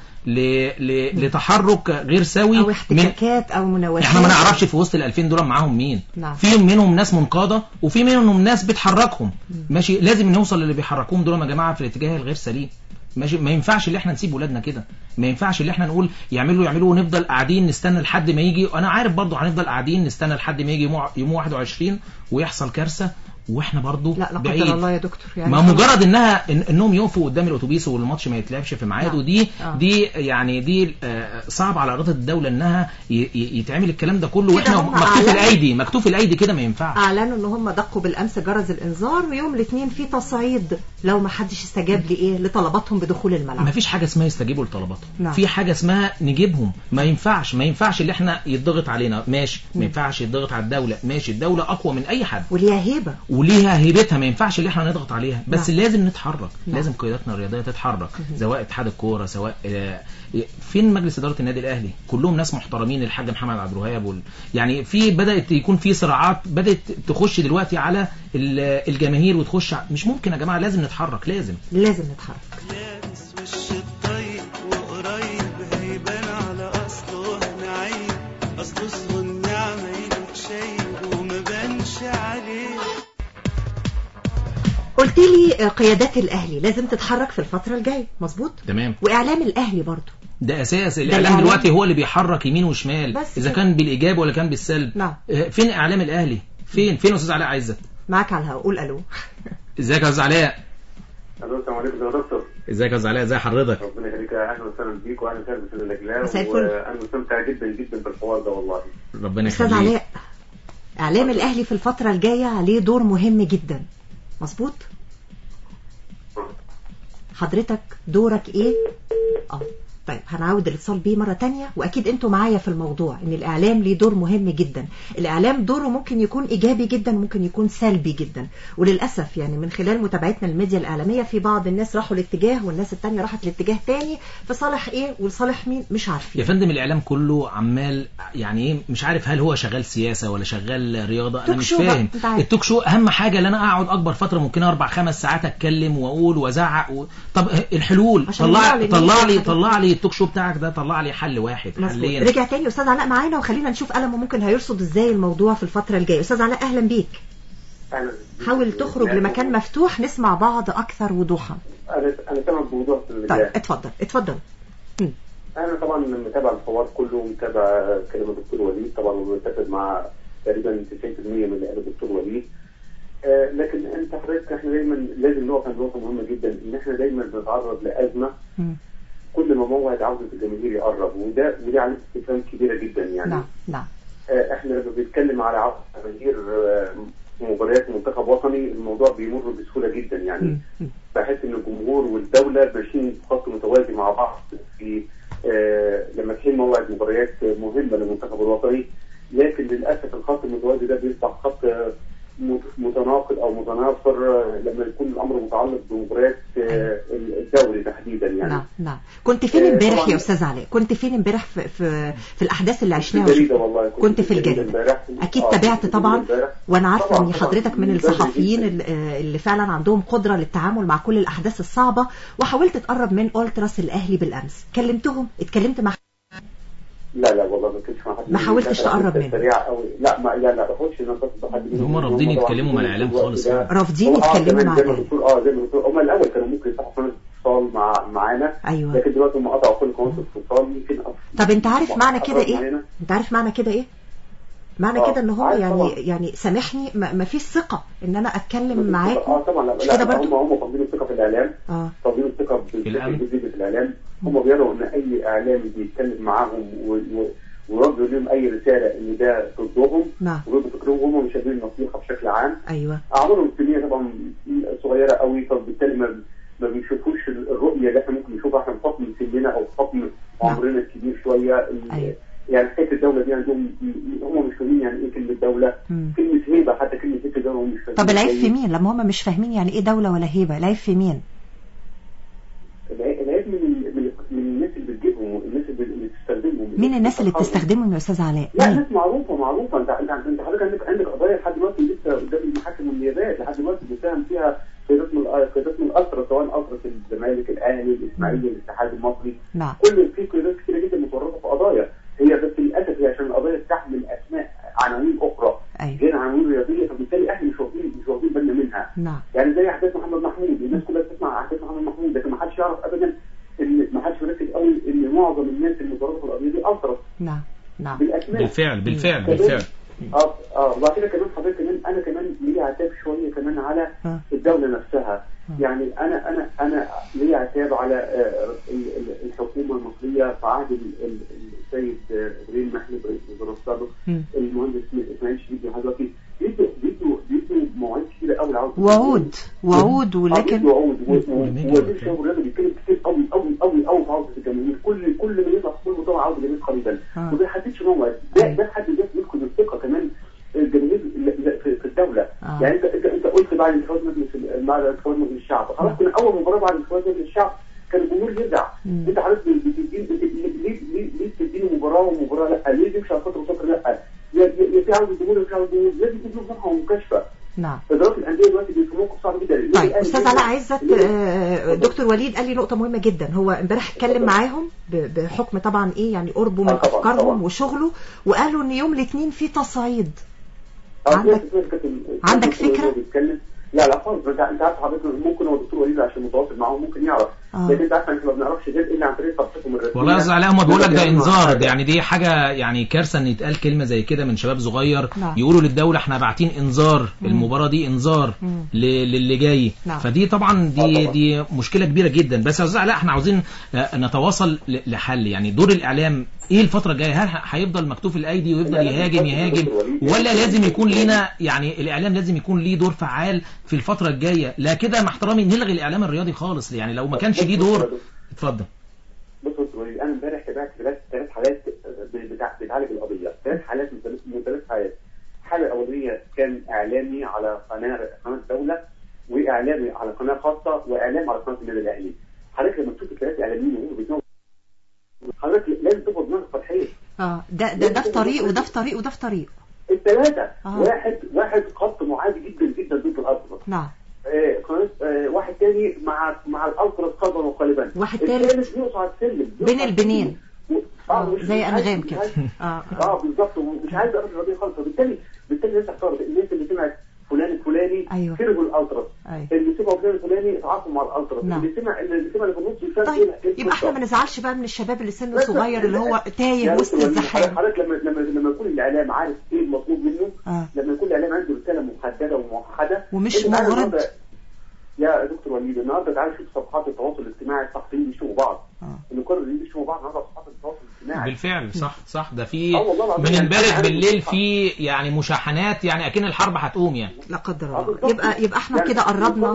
لتحرك غير سوي او احتكاكات او مناوشات. احنا ما نعرفش في وسط ال2000 دول معاهم مين. في منهم ناس منقاده وفي منهم ناس بتحركهم. ماشي، لازم نوصل للي بيحركوهم دول يا جماعه في الاتجاه الغير سليم. ماشي، ما ينفعش اللي احنا نسيب ولادنا كده، ما ينفعش اللي احنا نقول يعملوا ونفضل قاعدين نستنى لحد ما يجي. انا عارف برضو هنفضل قاعدين نستنى لحد ما يجي يوم 21 ويحصل كارثه، واحنا برضو لا قدر الله يا دكتور. يعني ما مجرد انهم يقفوا قدام الاتوبيس والماتش ما يتلعبش في ميعاده، دي يعني دي صعب على اراده الدوله انها يتعمل الكلام ده كله واحنا مكتوف الايدي كده، ما ينفعش. اعلنوا ان هم دقوا بالامس جرس الانذار، ويوم الاثنين في تصعيد لو ما حدش استجاب لطلباتهم بدخول الملعب. ما فيش حاجه اسمها يستجيبوا لطلباتهم. في حاجه اسمها نجيبهم. ما ينفعش اللي احنا يتضغط علينا، ماشي. ما ينفعش يتضغط على الدوله، ماشي. الدوله اقوى من اي حد وليها هيبه وليها هيبتها، ما ينفعش اللي احنا نضغط عليها، بس لازم نتحرك. لازم قياداتنا الرياضيه تتحرك، سواء اتحاد الكوره، سواء فين مجلس اداره النادي الاهلي، كلهم ناس محترمين. الحاج محمد عبد الوهاب يعني في بدات يكون في صراعات بدات تخش دلوقتي على الجماهير وتخش. مش ممكن يا جماعه، لازم نتحرك، لازم نتحرك. لابس وش الطيب وقريب هيبان على اصله نعيم، اصله صغني عمايله شايب وما بانش عليه. قلت لي قيادات الاهلي لازم تتحرك في الفتره الجايه، مظبوط؟ تمام. واعلام الاهلي برضو ده اساس. الاعلام دلوقتي هو اللي بيحرك يمين وشمال، اذا كان بالايجاب ولا كان بالسلب. فين اعلام الاهلي؟ فين استاذ علاء عزت؟ معاك على الهواء، قول الو. ازيك يا استاذ علاء؟ الو، السلام عليكم يا دكتور. ازيك يا استاذ علاء؟ ازي حضرتك؟ ربنا يخليك، اهلا وسهلا بيك واهلا وسهلا باستاذ نجلاء، مساء الفل. وانا مستمتع جدا جدا بالحوار ده والله. ربنا يخليك. استاذ علاء، اعلام الاهلي في الفتره الجايه عليه دور مهم جدا، مظبوط؟ حضرتك دورك ايه؟ طيب هنعود الاتصال بيه مرة تانية، وأكيد أنتوا معايا في الموضوع إن الإعلام ليه دور مهم جدا. الإعلام دوره ممكن يكون إيجابي جدا وممكن يكون سلبي جدا، وللأسف يعني من خلال متابعتنا الميديا الإعلامية في بعض الناس راحوا لاتجاه والناس التانية راحت لاتجاه تاني، في صالح إيه ولصالح مين مش عارفين. يا فندم الإعلام كله عمال يعني إيه، مش عارف هل هو شغال سياسة ولا شغال رياضة، أنا مش فاهم. التوك شو أهم حاجة اللي أنا أقعد أكبر فترة ممكن 4-5 ساعات أتكلم وأقول وأزعق طب الحلول طلع لي التوك شو بتاعك ده، طلع لي حل واحد حلين. رجع تاني أستاذ علاء معانا، وخلينا نشوف قلمه ممكن هيرصد إزاي الموضوع في الفترة الجاية. أستاذ علاء أهلا بيك. حاول تخرج لمكان مفتوح نسمع بعض أكثر وضوحا. أنا سامع بوضوح. طيب اتفضل. أنا طبعا متابع الحوار كله، متابع كلام الدكتور وليد طبعا، ومتفق مع تقريبا 90% من اللي قاله الدكتور وليد. لكن انت حضرتك احنا دايما لازم نقف عند نقطه مهمه جدا، ان احنا دايما بنتعرض لازمه كل ما موعد عوده الجماهير يقرب، ودي علامه استفهام كبيره جدا يعني. نعم. احنا لما بنتكلم على عوده الجماهير مباريات منتخب وطني، الموضوع بيمر بسهوله جدا يعني. بحس ان الجمهور والدوله ماشيين في خط متوازي مع بعض في لما تحين موعد مباريات مهمه للمنتخب الوطني، لكن للاسف الخط المتوازي ده بيصبح خط متناقض او متنافر لما يكون الامر متعلق بمباريات الدوري تحديدا يعني. نعم. كنت فين امبارح يا استاذ علاء؟ كنت فين امبارح في الاحداث اللي عشناها؟ كنت في الجريده. اكيد تابعت طبعا، وانا عارفه ان حضرتك من الصحفيين اللي فعلا عندهم قدره للتعامل مع كل الاحداث الصعبه، وحاولت تقرب من أولتراس الاهلي بالامس. اتكلمت مع لا والله ما كنتش مع حد. ما حاولتش تقرب منه؟ لا ما باخدش نقاط بحد منهم. هم رافضين يتكلموا مع الاعلام خالص. رافضين يتكلموا مع الاعلام. زي ما الدكتور هم الاول كانوا ممكن يفتحوا قناه اتصال معانا. أيوة. لكن دلوقتي هم قطعوا كل قناه اتصال. يمكن طب انت عارف معنى كده ايه؟ معنى كده ان هو يعني سامحني ما فيش ثقه ان انا اتكلم معاكم. طبعا لا هم فاقدين الثقه في الاعلام. فاقدين الثقه في الاعلام. هم بيروا ان اي اعلامي بيتكلم معاهم ويوجه لهم اي رساله ان ده ضدهم وضد فكرهم، هم مش قادرين النصيحه بشكل عام. ايوه. اعمارهم السنيه طبعا صغيره قوي، فبالتالي ما بيشوفوش الرؤيه اللي احنا ممكن نشوفها احنا بحكم سننا او بحكم عمرنا الكبير شويه. أيوة. يعني حته الدوله دي عندهم هم مش فاهمين يعني ايه كلمه دوله، كلمه هيبه، حتى كلمه هيبه هم مش فاهمين. طب العيب في مين لما هم مش فاهمين يعني ايه دوله ولا هيبه؟ العيب في مين؟ العيب من الناس اللي بتجيبهم، الناس اللي بتستخدمهم. مين الناس اللي بتستخدمهم يا استاذ علاء؟ لا ناس معروفه. انت حضرتك عندك قضايا لحد دلوقتي لسه قدام المحاكم والنيابات، لحد دلوقتي بيتهم فيها قيادات من الاسرى، سواء اسرى الزمالك، الاهلي، الاسماعيلي، الاتحاد المصري. نعم. كل في قيادات كتير جدا متورطه في قضايا، هي بس للاسف هي عشان القضايا تحمل اسماء عناوين اخرى غير عناوين رياضيه، فبالتالي احنا مش واخدين بالنا منها. نعم. يعني زي احداث محمد محمود، الناس كلها بتسمع احداث محمد محمود، لكن ما حدش يعرف ابدا ان ما حدش مركز قوي ان معظم الناس المتورطه في القضيه دي اسرى. نعم. بالاسماء. بالفعل. وبعد كده كمان حضرتك انا كمان ليه عتاب شويه كمان على الدوله نفسها. يعني انا ليه عتاب على الحكومه المصريه في عهد السيد ابراهيم محلب رئيس الوزراء السابق، المهندس اسماعيل شريف لحد دلوقتي بيدوا مواعيد كتيره قوي لعوده وعود ولكن وزير الشباب والرياضه بيتكلم كتير قوي في عوده الجماهير. كل ما يطلع في كل عوده الجماهير قريبا وما بيحددش موعد. ده حد ذاته يفقد الثقه كمان الجماهير في الدوله. يعني انت قلت بعد انتخابات مجلس الشعب خلاص، كنا اول مباراه بعد انتخابات مجلس الشعب كان الجمهور يرجع. انت حضرتك ليه بتديني مباراه ومباراه لا؟ ليه تمشي على فتره وفتره لا؟ يا في عوده الجمهور يا في عوده الجمهور، لازم تديله صفحه ومكاشفه. نعم. ادارات الانديه دلوقتي في موقف صعب جدا. طيب استاذ علاء عزت، دكتور وليد قال لي نقطه مهمه جدا. هو امبارح اتكلم معاهم بحكم طبعا ايه يعني قربه من افكارهم وشغله، وقالوا ان يوم الاثنين في تصعيد. عندك فكره؟ لا خالص. انت عارف حضرتك ممكن هو الدكتور وليد عشان متواصل معاهم ممكن يعرف، لكن انت عارف احنا ما بنعرفش غير الا عن طريق صفحتهم الرسميه. والله يا استاذ علاء هم بيقول لك ده انذار، يعني دي حاجه يعني كارثه ان يتقال كلمه زي كده من شباب صغير. يقولوا للدوله احنا باعتين انذار، المباراه دي انذار للي جاي. فدي طبعا دي مشكله كبيره جدا. بس يا استاذ علاء احنا عاوزين نتواصل لحل. يعني دور الاعلام ايه الفتره الجايه؟ هل هيفضل مكتوف الايدي ويفضل يهاجم ولا لازم يكون لينا يعني الاعلام لازم يكون ليه دور فعال في الفتره الجايه؟ لا كده مع احترامي نلغي الاعلام الرياضي خالص، يعني لو ما كانش ليه دور. اتفضل. بص وليد، انا امبارح تابعت 3 حالات بتعالج القضيه، 3 حالات من 3 حالات. الحاله الاولانيه كان اعلامي على قناه الدوله، واعلامي على قناه خاصه، واعلامي على قناه النادي الاهلي. حضرتك لما تشوف ال3 اعلاميين وهم بيتناقشوا حضرتك لازم تاخد دماغك فتحيه. ده في طريق وده في طريق وده في طريق. الثلاثه واحد خط معادي جدا جدا ضد الازرق. نعم. واحد تاني مع الالتراس قلبا وقالبا. واحد تالت يقصد السلم بين البنين زي انغام كده. بالظبط، ومش عايز اقرب القضيه خالص. وبالتالي الناس اعترضت، الناس اللي سمعت فلان الفلاني كرهوا الالتراس، اللي سمعوا فلان الفلاني تعاطوا مع الالتراس، اللي سمع اللي في النص فاهم. طيب يبقى احنا ما نزعلش بقى من الشباب اللي سنه صغير اللي هو تايه وسط الزحام. حضرتك لما يكون الاعلام عارف ايه المطلوب منه، لما يكون الاعلام عنده رساله محدده وموحده ومش مغرض. يا دكتور وليد، النهارده تعالى شوف صفحات التواصل الاجتماعي، الصحفيين بيشوفوا بعض، المقررين بيشوفوا بعض النهارده صفحات التواصل الاجتماعي. بالفعل صح ده في من امبارح بالليل في يعني مشاحنات، يعني اكن الحرب هتقوم يعني. لا قدر الله. يبقى احنا كده قربنا.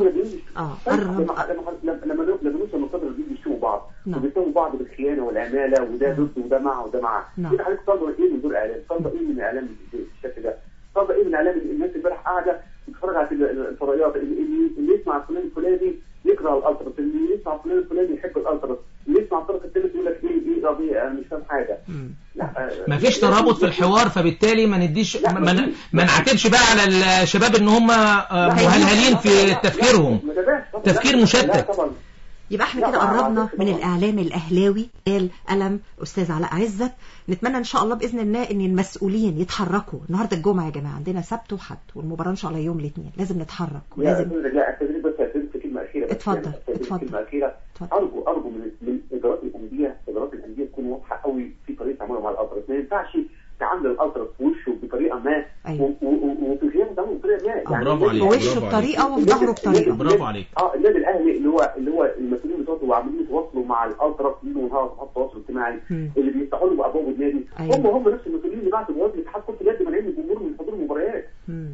لما نوصل للقدر اللي بيشوفوا بعض وبيتهموا بعض بالخيانه والعماله، وده ضد وده مع وده مع. كده حضرتك طالبه ايه من دور اعلام؟ طالبه ايه من الاعلام بالشكل ده؟ طالبه ايه من الاعلام؟ الناس امبارح قاعده بتتفرج على الفضائيات، اللي يسمع فلان الفلاني يكره الالتراس، اللي يسمع فلان الفلاني يحب الالتراس، اللي يسمع الطرف الثالث يقول لك ايه قضيه انا مش فاهم حاجه. لا مفيش ترابط في الحوار، فبالتالي ما نديش ما نعتبش بقى على الشباب ان هم مهلهلين في تفكيرهم، تفكير مشتت. يبقى احنا كده قربنا من الاعلام الاهلاوي. قلم استاذ علاء عزت. نتمنى ان شاء الله باذن الله ان المسؤولين يتحركوا. النهارده الجمعه يا جماعه، عندنا سبت وحد، والمباراه ان شاء الله يوم الاثنين. لازم نتحرك ولازم. لا التدريب بس في كلمه اخيره. اتفضل. كلمه اخيره. ارجو من ادارات الانديه تكون واضحه قوي في طريقه تعاملها مع الالتراس. ما ينفعش تعامل الالتراس في وشه بطريقه ما، وفي غيره تعامله بطريقه ما. يعني برافو عليك. في وشه بطريقه وفي ظهره بطريقه. برافو عليك. النادي الاهلي اللي هو المسؤولين بتوعه وعاملين يتواصلوا مع الالتراس من صفحات التواصل الاجتماعي اللي بيفتحوا له ابواب النادي. هم نفس المسؤولين اللي بعتوا جواب لاتحاد كره اليد مانعين الجمهور من حضور المباريات.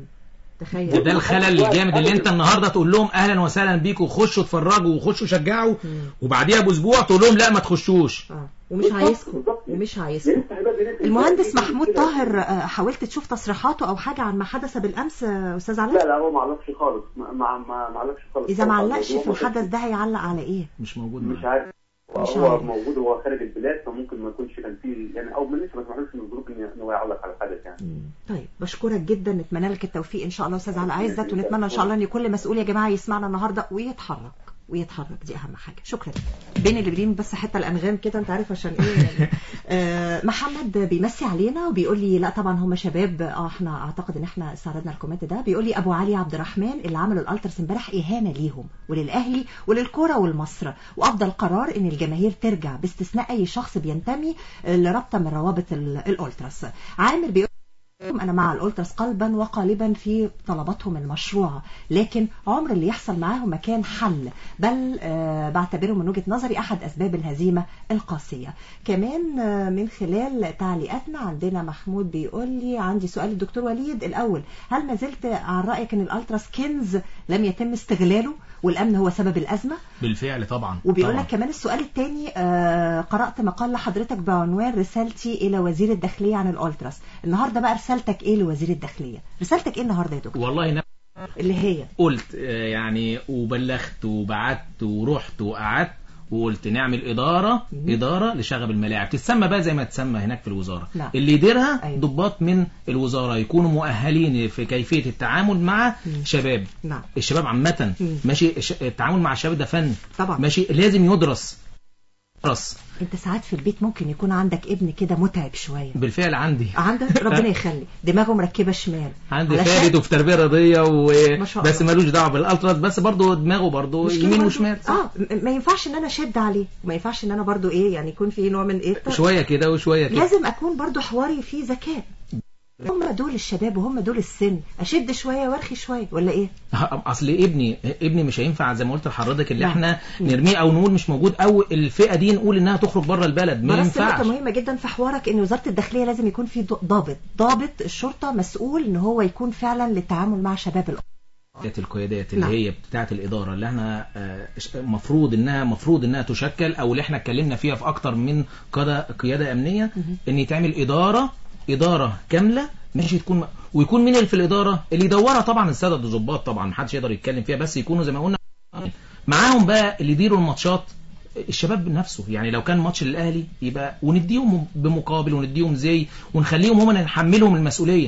ده الخلل الجامد اللي انت النهارده تقول لهم اهلا وسهلا بيكم، خشوا اتفرجوا وخشوا شجعوا، وبعديها باسبوع تقول لهم لا ما تخشوش. ومش عايزكم. المهندس محمود طاهر، حاولت تشوف تصريحاته او حاجه عن ما حدث بالامس استاذ علاء؟ لا هو ما علقش خالص. ما علقش خالص. اذا ما علقش في الحدث ده هيعلق على ايه؟ مش موجود. مش عارف. هو موجود، هو خارج البلاد، فممكن ما يكونش كان فيه يعني، او لسه ما سمحلوش من الظروف ان هو يعلق على الحدث يعني. طيب بشكرك جدا، نتمنى لك التوفيق ان شاء الله استاذ علاء عزت، ونتمنى ان شاء الله ان كل مسؤول يا جماعه يسمعنا النهارده ويتحرك، دي اهم حاجه. شكرا. بين اللي بين بس حتى الانغام كده انت عارف عشان ايه يعني. محمد بيمسي علينا وبيقول لي لا طبعا هم شباب. احنا اعتقد ان احنا استعرضنا الكومنت ده. بيقول لي ابو علي عبد الرحمن اللي عملوا الالترس امبارح اهانه ليهم وللاهلي وللكره والمصر، وافضل قرار ان الجماهير ترجع باستثناء اي شخص بينتمي لرابطه من روابط الالترس. عامر بيقول أنا مع الألتراس قلبا وقالبا في طلباتهم المشروعة، لكن عمر اللي يحصل معاهم ما كان حل، بل بعتبره من وجهة نظري أحد أسباب الهزيمة القاسية. كمان من خلال تعليقاتنا عندنا محمود بيقول لي عندي سؤال للدكتور وليد الأول، هل ما زلت عن رأيك أن الألتراس كنز لم يتم استغلاله والأمن هو سبب الأزمة؟ بالفعل طبعا. وبيقول لك كمان السؤال الثاني، قرأت مقال لحضرتك بعنوان رسالتي إلى وزير الداخلية عن الألتراس. النهاردة بقى رسالتك إيه لوزير الداخلية؟ رسالتك إيه النهاردة يا دكتور؟ والله اللي هي قلت يعني وبلغت وبعت ورحت وقعدت وقلت نعمل إدارة لشغب الملاعب، تتسمى بقى زي ما تسمى هناك في الوزارة. لا. اللي يديرها ضباط من الوزارة يكونوا مؤهلين في كيفية التعامل مع شباب. نعم. الشباب عامة ماشي، التعامل مع الشباب ده فن طبعا. ماشي، لازم يدرس. انت ساعات في البيت ممكن يكون عندك ابن كده متعب شوية. بالفعل عندك ربنا يخلي دماغه مركبة شمال، عندي فارد وفي تربية رياضية بس مالوش دعوه بالالتراس، بس برضه دماغه برضه يمين وشمال. ما ينفعش ان انا اشد عليه، وما ينفعش ان انا برضه يعني يكون في نوع من شوية كده وشوية كده، لازم اكون برضه حواري فيه ذكاء. هم دول الشباب وهم دول السن، اشد شويه وارخي شويه ولا ايه؟ اصل ابني مش هينفع زي ما قلت لحضرتك اللي احنا نرميه او نقول مش موجود، او الفئه دي نقول انها تخرج بره البلد، ما ينفعش. نقطه مهمه جدا في حوارك ان وزاره الداخليه لازم يكون في ضابط الشرطه مسؤول ان هو يكون فعلا للتعامل مع شباب القيادات اللي هي بتاعه الاداره اللي احنا مفروض انها تشكل، او اللي احنا اتكلمنا فيها في اكتر من قياده امنيه، ان يتعمل اداره كامله ماشي، ويكون مين اللي في الاداره اللي يدورها؟ طبعا الساده الضباط، طبعا محدش يقدر يتكلم فيها، بس يكونوا زي ما قلنا معاهم بقى اللي يديروا الماتشات الشباب نفسه. يعني لو كان ماتش للاهلي يبقى ونديهم بمقابل، ونديهم زي، ونخليهم هم نحملهم المسؤوليه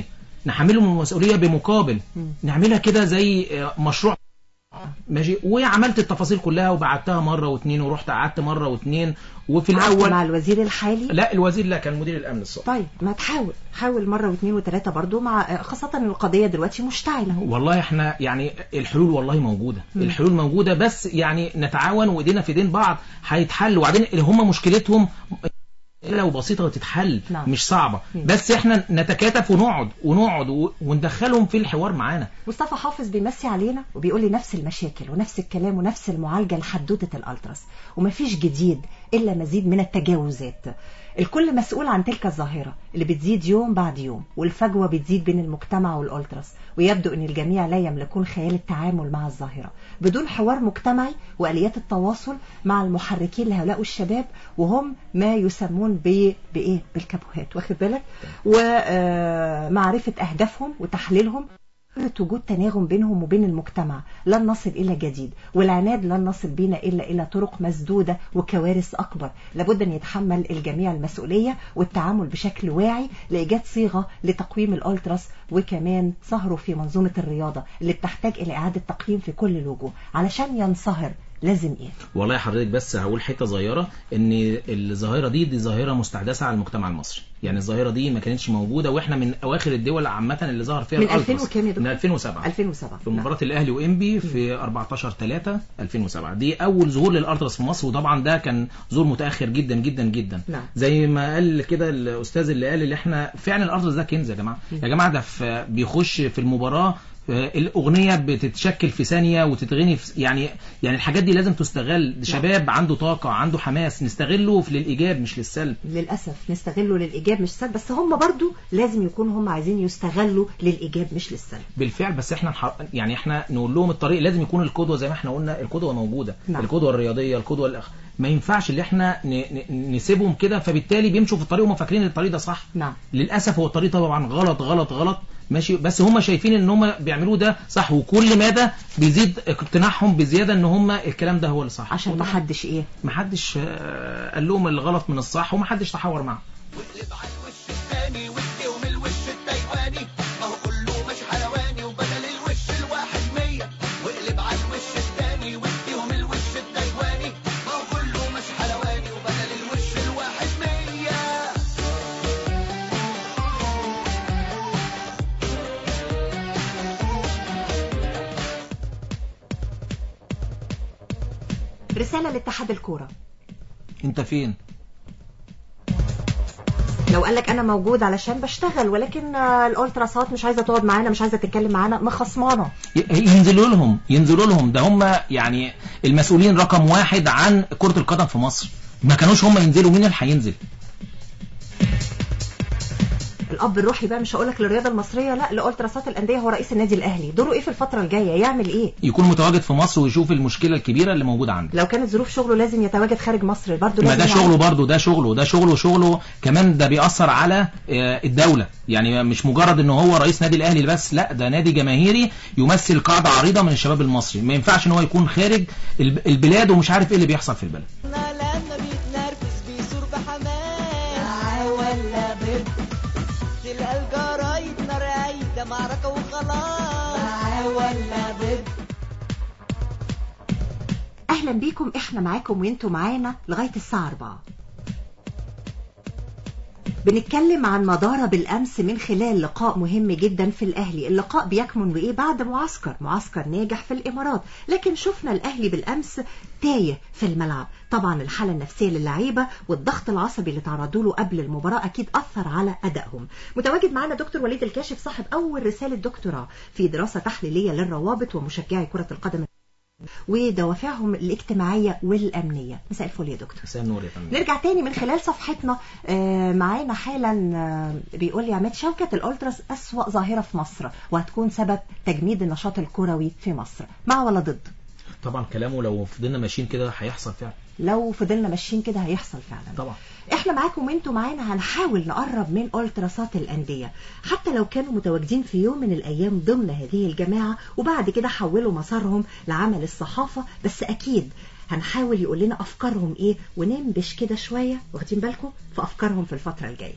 بمقابل، نعملها كده زي مشروع ماشي. وعملت التفاصيل كلها وبعتها مره واثنين، ورحت قعدت مره واثنين. وفي الاول مع الوزير الحالي، لا الوزير لا، كان مدير الامن السابق. طيب ما حاول مره واثنين وثلاثه برضو، مع خاصه القضيه دلوقتي مشتعله. والله احنا يعني الحلول والله موجوده، الحلول موجوده، بس يعني نتعاون وايدينا في ايدين بعض هيتحل. وبعدين اللي هم مشكلتهم لو بسيطة وتتحل، مش صعبة، بس احنا نتكاتف ونقعد وندخلهم في الحوار معانا. مصطفى حافظ بيمسي علينا وبيقول لي نفس المشاكل ونفس الكلام ونفس المعالجة لحدوتة الألتراس، ومفيش جديد إلا مزيد من التجاوزات. الكل مسؤول عن تلك الظاهرة اللي بتزيد يوم بعد يوم، والفجوة بتزيد بين المجتمع والألتراس، ويبدو أن الجميع لا يملكون خيال التعامل مع الظاهرة بدون حوار مجتمعي وآليات التواصل مع المحركين لهؤلاء الشباب، وهم ما يسمون بإيه؟ بالكابوهات، واخد بالك؟ ومعرفة أهدافهم وتحليلهم. وجود تناغم بينهم وبين المجتمع لن نصل إلى جديد، والعناد لن نصل بينا إلا إلى طرق مسدودة وكوارث أكبر. لابد أن يتحمل الجميع المسؤولية والتعامل بشكل واعي لإيجاد صيغة لتقويم الألتراس، وكمان سهره في منظومة الرياضة اللي بتحتاج إلى إعادة تقييم في كل الوجوه. علشان ينصهر لازم ايه؟ والله حضرتك بس هقول حته صغيره، ان الظاهره دي ظاهره مستحدثه على المجتمع المصري. يعني الظاهره دي ما كانتش موجوده، واحنا من اواخر الدول عامه اللي ظهر فيها من 2000 وكام يا دكتور؟ من 2007 في مباراه الاهلي وانبي في 14/3/2007. دي اول ظهور للالتراس في مصر، وطبعا ده كان ظهور متاخر جدا جدا جدا. زي ما قال كده الاستاذ اللي قال اللي احنا فعلا الالتراس ده كنز يا جماعه. يا جماعه ده بيخش في المباراه الأغنية بتتشكل في ثانية وتتغني في يعني الحاجات دي لازم تستغل. شباب عنده طاقة، عنده حماس، نستغله للإيجاب مش للسلب. للأسف نستغله للإيجاب مش للسلب، بس هم برضو لازم يكونوا هم عايزين يستغلوا للإيجاب مش للسلب. بالفعل، بس احنا نقول لهم الطريق. لازم يكون القدوة زي ما احنا قلنا، القدوة موجودة. القدوة الرياضية، القدوة ما ينفعش اللي احنا نسيبهم كده، فبالتالي بيمشوا في الطريق وهم فاكرين الطريق ده صح. للأسف هو الطريق طبعا غلط غلط غلط ماشي، بس هم شايفين ان هم بيعملوه ده صح، وكل ما ده بيزيد اقتناعهم بزياده ان هم الكلام ده هو اللي صح، عشان ما حدش قال لهم الغلط من الصح، وما حدش تحاور معه. واقلب على الوش الثاني واديهم الوش التايواني، ما هو كله مش حلواني، وبدل الوش الواحد 100. واقلب على الوش الثاني واديهم الوش التايواني، ما هو كله مش حلواني، وبدل الوش الواحد 100. رسالة لاتحاد الكورة. انت فين؟ لو قالك انا موجود علشان بشتغل، ولكن الالتراسات مش عايزة تقعد معانا، مش عايزة تتكلم معانا، مخصمانة. ينزلوا لهم ده هم يعني المسؤولين رقم 1 عن كرة القدم في مصر. ما كانوش هم ينزلوا، مين اللي هينزل؟ الاب الروحي بقى، مش هقولك للرياضه المصريه، لا، لالتراسات الانديه، هو رئيس النادي الاهلي. دوره ايه في الفتره الجايه؟ يعمل ايه؟ يكون متواجد في مصر ويشوف المشكله الكبيره اللي موجوده عنده. لو كانت ظروف شغله لازم يتواجد خارج مصر برضه. ما ده شغله برضه، ده شغله كمان. ده بيأثر على الدوله. يعني مش مجرد ان هو رئيس نادي الاهلي بس، لا، ده نادي جماهيري يمثل قاعده عريضه من الشباب المصري. ما ينفعش ان هو يكون خارج البلاد ومش عارف ايه اللي بيحصل في البلد. معركة وخلاص، معاه ولا ضد. اهلا بيكم، احنا معاكم وانتم معانا لغاية الساعة 4. بنتكلم عن ما دار بالأمس من خلال لقاء مهم جدا في الأهلي. اللقاء بيكمن بإيه؟ بعد معسكر ناجح في الإمارات، لكن شفنا الأهلي بالأمس تايه في الملعب. طبعا الحالة النفسية للعيبة والضغط العصبي اللي تعرضوا له قبل المباراة أكيد أثر على أدائهم. متواجد معنا دكتور وليد الكاشف، صاحب أول رسالة دكتوراه في دراسة تحليلية للروابط ومشجعي كرة القدم ودوافعهم الاجتماعية والأمنية. مساء الفل يا دكتور. مساء النور يا فندم. نرجع تاني من خلال صفحتنا. معانا حالا بيقول لي عماد شوكت الألتراس أسوأ ظاهرة في مصر وهتكون سبب تجميد النشاط الكروي في مصر، مع ولا ضد؟ طبعا كلامه لو فضلنا ماشيين كده هيحصل فعلا. لو فضلنا ماشيين كده هيحصل فعلا طبعا. احنا معاكم وانتوا معانا، هنحاول نقرب من ألتراسات الأندية حتى لو كانوا متواجدين في يوم من الأيام ضمن هذه الجماعة وبعد كده حولوا مسارهم لعمل الصحافة، بس أكيد هنحاول يقول لنا أفكارهم إيه وننبش كده شوية، واخدين بالكم في أفكارهم في الفترة الجاية.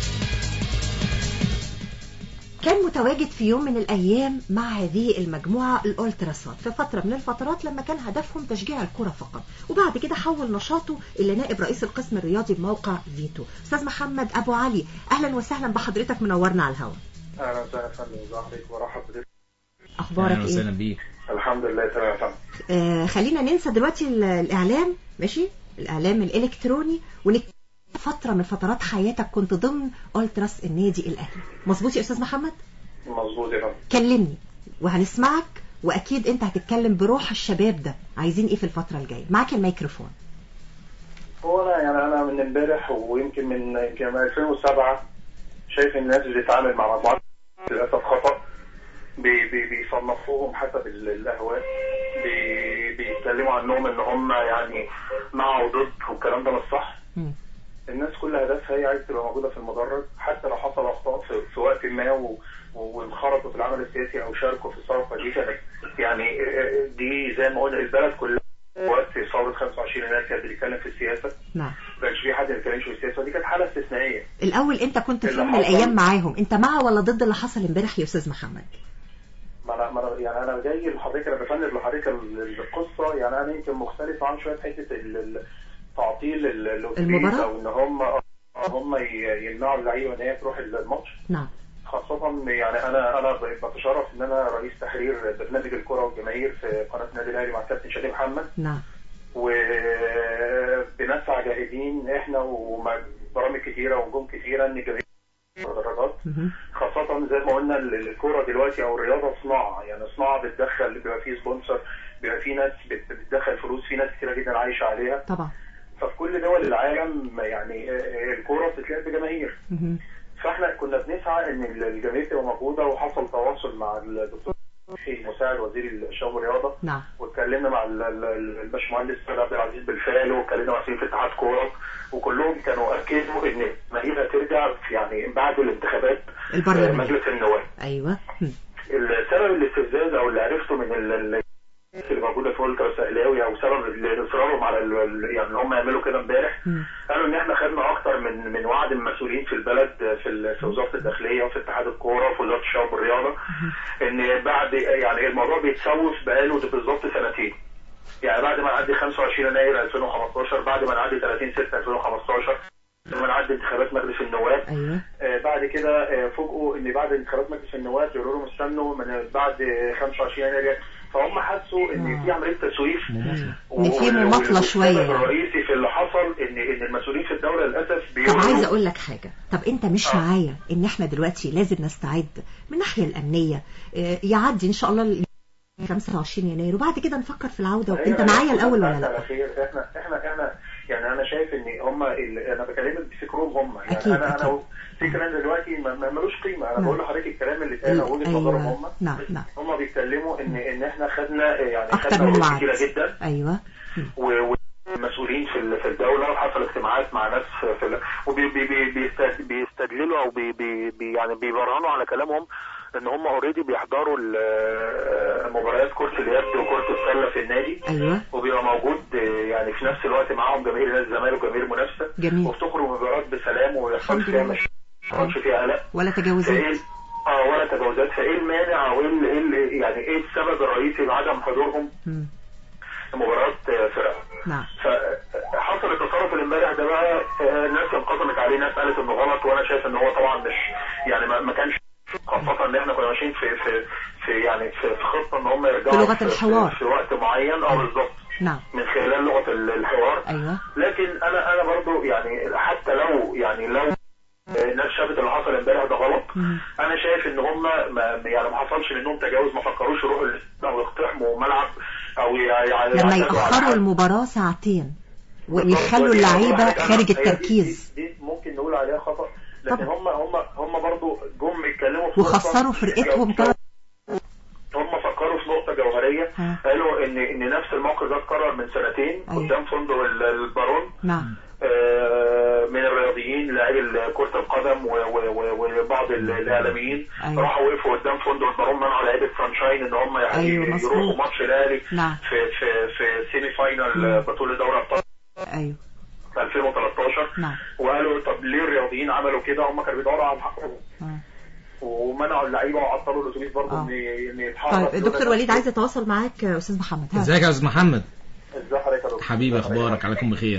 كان متواجد في يوم من الأيام مع هذه المجموعة الألتراسات في فترة من الفترات لما كان هدفهم تشجيع الكرة فقط، وبعد كده حول نشاطه إلى نائب رئيس القسم الرياضي بموقع فيتو. أستاذ محمد أبو علي، أهلا وسهلا بحضرتك، منورنا على الهواء. أهلا وسهلا فندم، ازي حضرتك ورحب بك. أخبارك إيه؟ أهلا وسهلا بيك. الحمد لله تمام يا فندم. خلينا ننسى دلوقتي الإعلام، ماشي؟ الإعلام الإلكتروني، فترة من فترات حياتك كنت ضمن ألتراس النادي الأهلي، مظبوط يا أستاذ محمد؟ مظبوط يا فندم. كلمني وهنسمعك، وأكيد أنت هتتكلم بروح الشباب ده، عايزين إيه في الفترة الجاية؟ معاك الميكروفون. هو أنا من امبارح ويمكن من 2007 شايف الناس اللي بتتعامل مع مجموعات للأسف خطأ، بيصنفوهم حسب الأهواء، بيتكلموا عنهم إن هم يعني مع وضد، والكلام ده مش صح. الناس كل هدفها هي عايزة تبقى موجودة في المدرج، حتى لو حصل أخطاء في وقت ما وانخرطوا في العمل السياسي أو شاركوا في الثورة دي، يعني دي زي ما قلنا البلد كلها وقت ثورة 25 يناير كانت بتتكلم في السياسة. نعم. ما كانش في حد ما بيتكلمش في السياسة، ودي كانت حالة استثنائية. الأول أنت كنت في يوم من الأيام معاهم، أنت مع ولا ضد اللي حصل امبارح يا أستاذ محمد؟ يعني أنا جاي لحضرتك، أنا بفند لحضرتك القصة، يعني أنا يمكن مختلف عن شوية حتة تعطيل المباراة أو إن هم يمنعوا اللعيبة إن هي تروح الماتش. نعم. خاصة يعني أنا بتشرف إن أنا رئيس تحرير برنامج الكرة والجماهير في قناة النادي الأهلي مع الكابتن شادي محمد. نعم. وبنسعى جاهدين إحنا وبرامج كتيرة ونجوم كتيرة إن جماهير المدرجات، خاصة زي ما قلنا الكرة دلوقتي أو الرياضة صناعة، يعني صناعة بتدخل، بيبقى فيه سبونسر، بيبقى فيه ناس بتدخل فلوس، في ناس كتيرة جدا عايشة عليها طبعا. ففي كل دول العالم يعني الكرة بتتلعب بجماهير. فاحنا كنا بنسعى ان الجماهير تبقى موجوده، وحصل تواصل مع الدكتور مساعد وزير الشباب والرياضه. نعم. واتكلمنا مع الباشمهندس عبد العزيز بالفعل، واتكلمنا مع سيد اتحاد كوره، وكلهم كانوا اكدوا ان الجماهير هترجع يعني بعد الانتخابات مجلس النواب. ايوه. السبب الاستفزاز او اللي عرفته من اللي موجوده في التراس اهلاوي، او سبب اصرارهم على يعني هم يعملوا كده امبارح، قالوا ان احنا خدنا اكتر من وعد المسؤولين في البلد، في وزاره الداخليه وفي اتحاد الكوره وفي وزاره الشباب والرياضه، ان بعد يعني الموضوع بيتسوف بقاله بالظبط سنتين. يعني بعد ما نعدي 25 يناير 2015، بعد ما نعدي 30/6/2015، لما نعدي انتخابات مجلس النواب. أيوة. بعد كده فوجئوا ان بعد انتخابات مجلس النواب يقولوا لهم استنوا من بعد 25 يناير، فهم حسوا ان في عمليه تسويف، ان في مماطله شويه. الرئيسي في اللي حصل ان المسؤولين في الدوله للاسف طب عايز اقول لك حاجه، طب انت مش معايا ان احنا دلوقتي لازم نستعد من الناحيه الامنيه، يعدي ان شاء الله 25 يناير وبعد كده نفكر في العوده، انت معايا الاول ولا لا؟ احنا يعني انا شايف ان هم انا بكلمك بفكرهم هم، يعني أكيد انا أكيد. في كلام دلوقتي ملوش قيمه، انا بقول لحضرتك الكلام اللي اتقال وجهه نظرهم هم. نعم. هم بيتكلموا ان احنا خدنا يعني اكتر من وعد كتيره جدا. ايوه. والمسؤولين في الدوله، وحصل اجتماعات مع ناس بيستدللوا او يعني بيبرهنوا على كلامهم ان هم اوريدي بيحضروا مباريات كرة اليد وكرة السلة في النادي. ايوه. وبيبقى موجود يعني في نفس الوقت معاهم جماهير نادي الزمالك وجماهير منافسة. جميل. وبتخرج مباريات بسلام وما يحصلش فيها مشاكل، ما يحصلش فيها قلق ولا تجاوزات. ولا تجاوزات. فايه المانع او يعني ايه السبب الرئيسي لعدم حضورهم مباريات فرق؟ نعم. فحصل التصرف امبارح ده بقى، الناس انقسمت عليه، ناس قالت انه غلط، وانا شايف ان هو طبعا مش يعني ما كانش، خاصة ان احنا كنا ماشيين في خطة ان هم يرجعوا في لغة الحوار في وقت معين. بالظبط. نعم. من خلال لغة الحوار. ايوه. لكن انا برضو يعني حتى لو الناس شافت اللي حصل امبارح ده غلط. انا شايف ان هم يعني ما حصلش منهم تجاوز، ما فكروش يروحوا او يقتحموا ملعب او لما يأخروا المباراة ساعتين ويخلوا اللعيبة خارج التركيز. دي ممكن نقول عليها خطأ، لكن هم برضو جم يتكلموا في وخسروا فرقتهم كمان. هم فكروا في نقطة جوهرية، قالوا ان نفس الموقف ده اتكرر من سنتين قدام فندق البارون. نعم. من الرياضيين لاعبي كرة القدم وبعض الاعلاميين راحوا وقفوا قدام فندق البارون، منعوا لعيبة سانشاين ان هم يروحوا ماتش الاهلي في سيمي فاينال بطولة دوري ابطال في 2013. وقالوا طب ليه الرياضيين عملوا كده؟ هم كانوا بيدوروا على حقهم ومنعوا اللعيبه وعطلوا الاتوبيس برضه ان يتحرك. طيب الدكتور وليد عايز يتواصل معاك يا استاذ محمد. ازيك يا استاذ محمد؟ ازي حضرتك يا دكتور حبيبي، اخبارك؟ عليكم بخير.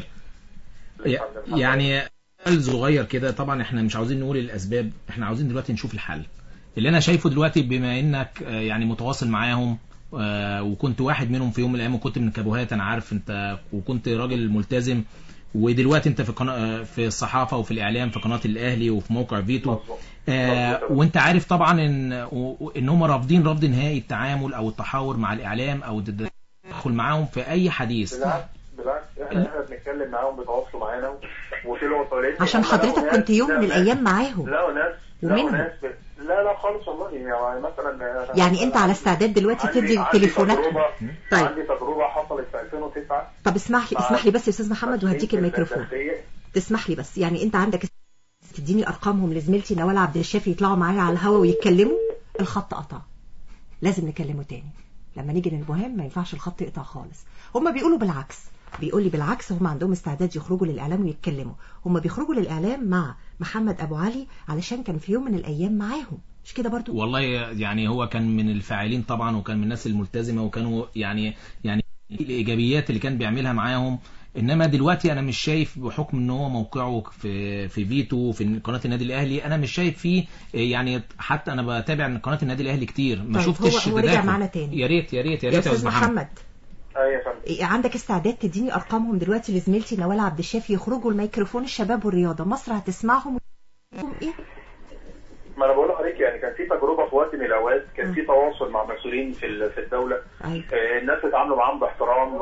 يعني سؤال صغير كده، طبعا احنا مش عاوزين نقول الاسباب، احنا عاوزين دلوقتي نشوف الحل. اللي انا شايفه دلوقتي بما انك يعني متواصل معاهم وكنت واحد منهم في يوم من الايام وكنت من كابوهات، انا عارف انت، وكنت راجل ملتزم، ودلوقتي انت في الصحافه وفي الاعلام في قناه الاهلي وفي موقع فيتو. وانت عارف طبعا ان هم رافضين رفض نهائي التعامل او التحاور مع الاعلام او التدخل معاهم في اي حديث. بالعكس احنا بنتكلم معاهم، بيتواصلوا معانا وفي وصلات عشان حضرتك كنت يوم من الايام معاهم. لا لا خالص والله. يعني مثلا يعني انت على استعداد دلوقتي تدي تليفونات؟ طيب عندي تجربه حصلت في 2009. طب اسمح لي بس يا استاذ محمد وهديك الميكروفون. تسمح لي بس، يعني انت عندك تديني ارقامهم لزميلتي نوال عبد الشافي يطلعوا معايا على الهواء ويتكلموا؟ الخط قطع، لازم نكلمه تاني. لما نيجي للمهم ما ينفعش الخط يقطع خالص. هم بيقولوا بالعكس، بيقول لي بالعكس هم عندهم استعداد يخرجوا للإعلام ويتكلموا. هم بيخرجوا للإعلام مع محمد أبو علي علشان كان في يوم من الأيام معاهم، مش كده برضو؟ والله يعني هو كان من الفاعلين طبعا، وكان من الناس الملتزمة، وكانوا يعني الإيجابيات اللي كان بيعملها معاهم. انما دلوقتي انا مش شايف، بحكم ان هو موقعه في فيتو في قناه النادي الاهلي، انا مش شايف فيه يعني، حتى انا بتابع قناه النادي الاهلي كتير ما شفتش. هو رجع معانا تاني. يا ريت يا استاذ محمد. عندك استعداد تديني ارقامهم دلوقتي لزميلتي نوال عبد الشافي يخرجوا الميكروفون الشباب والرياضه؟ مصر هتسمعهم ايه؟ ما انا بقول لحضرتك يعني كان في تجربه في وقت من الاوقات، كان في تواصل مع مسؤولين في الدوله. الناس اتعاملوا معاهم باحترام،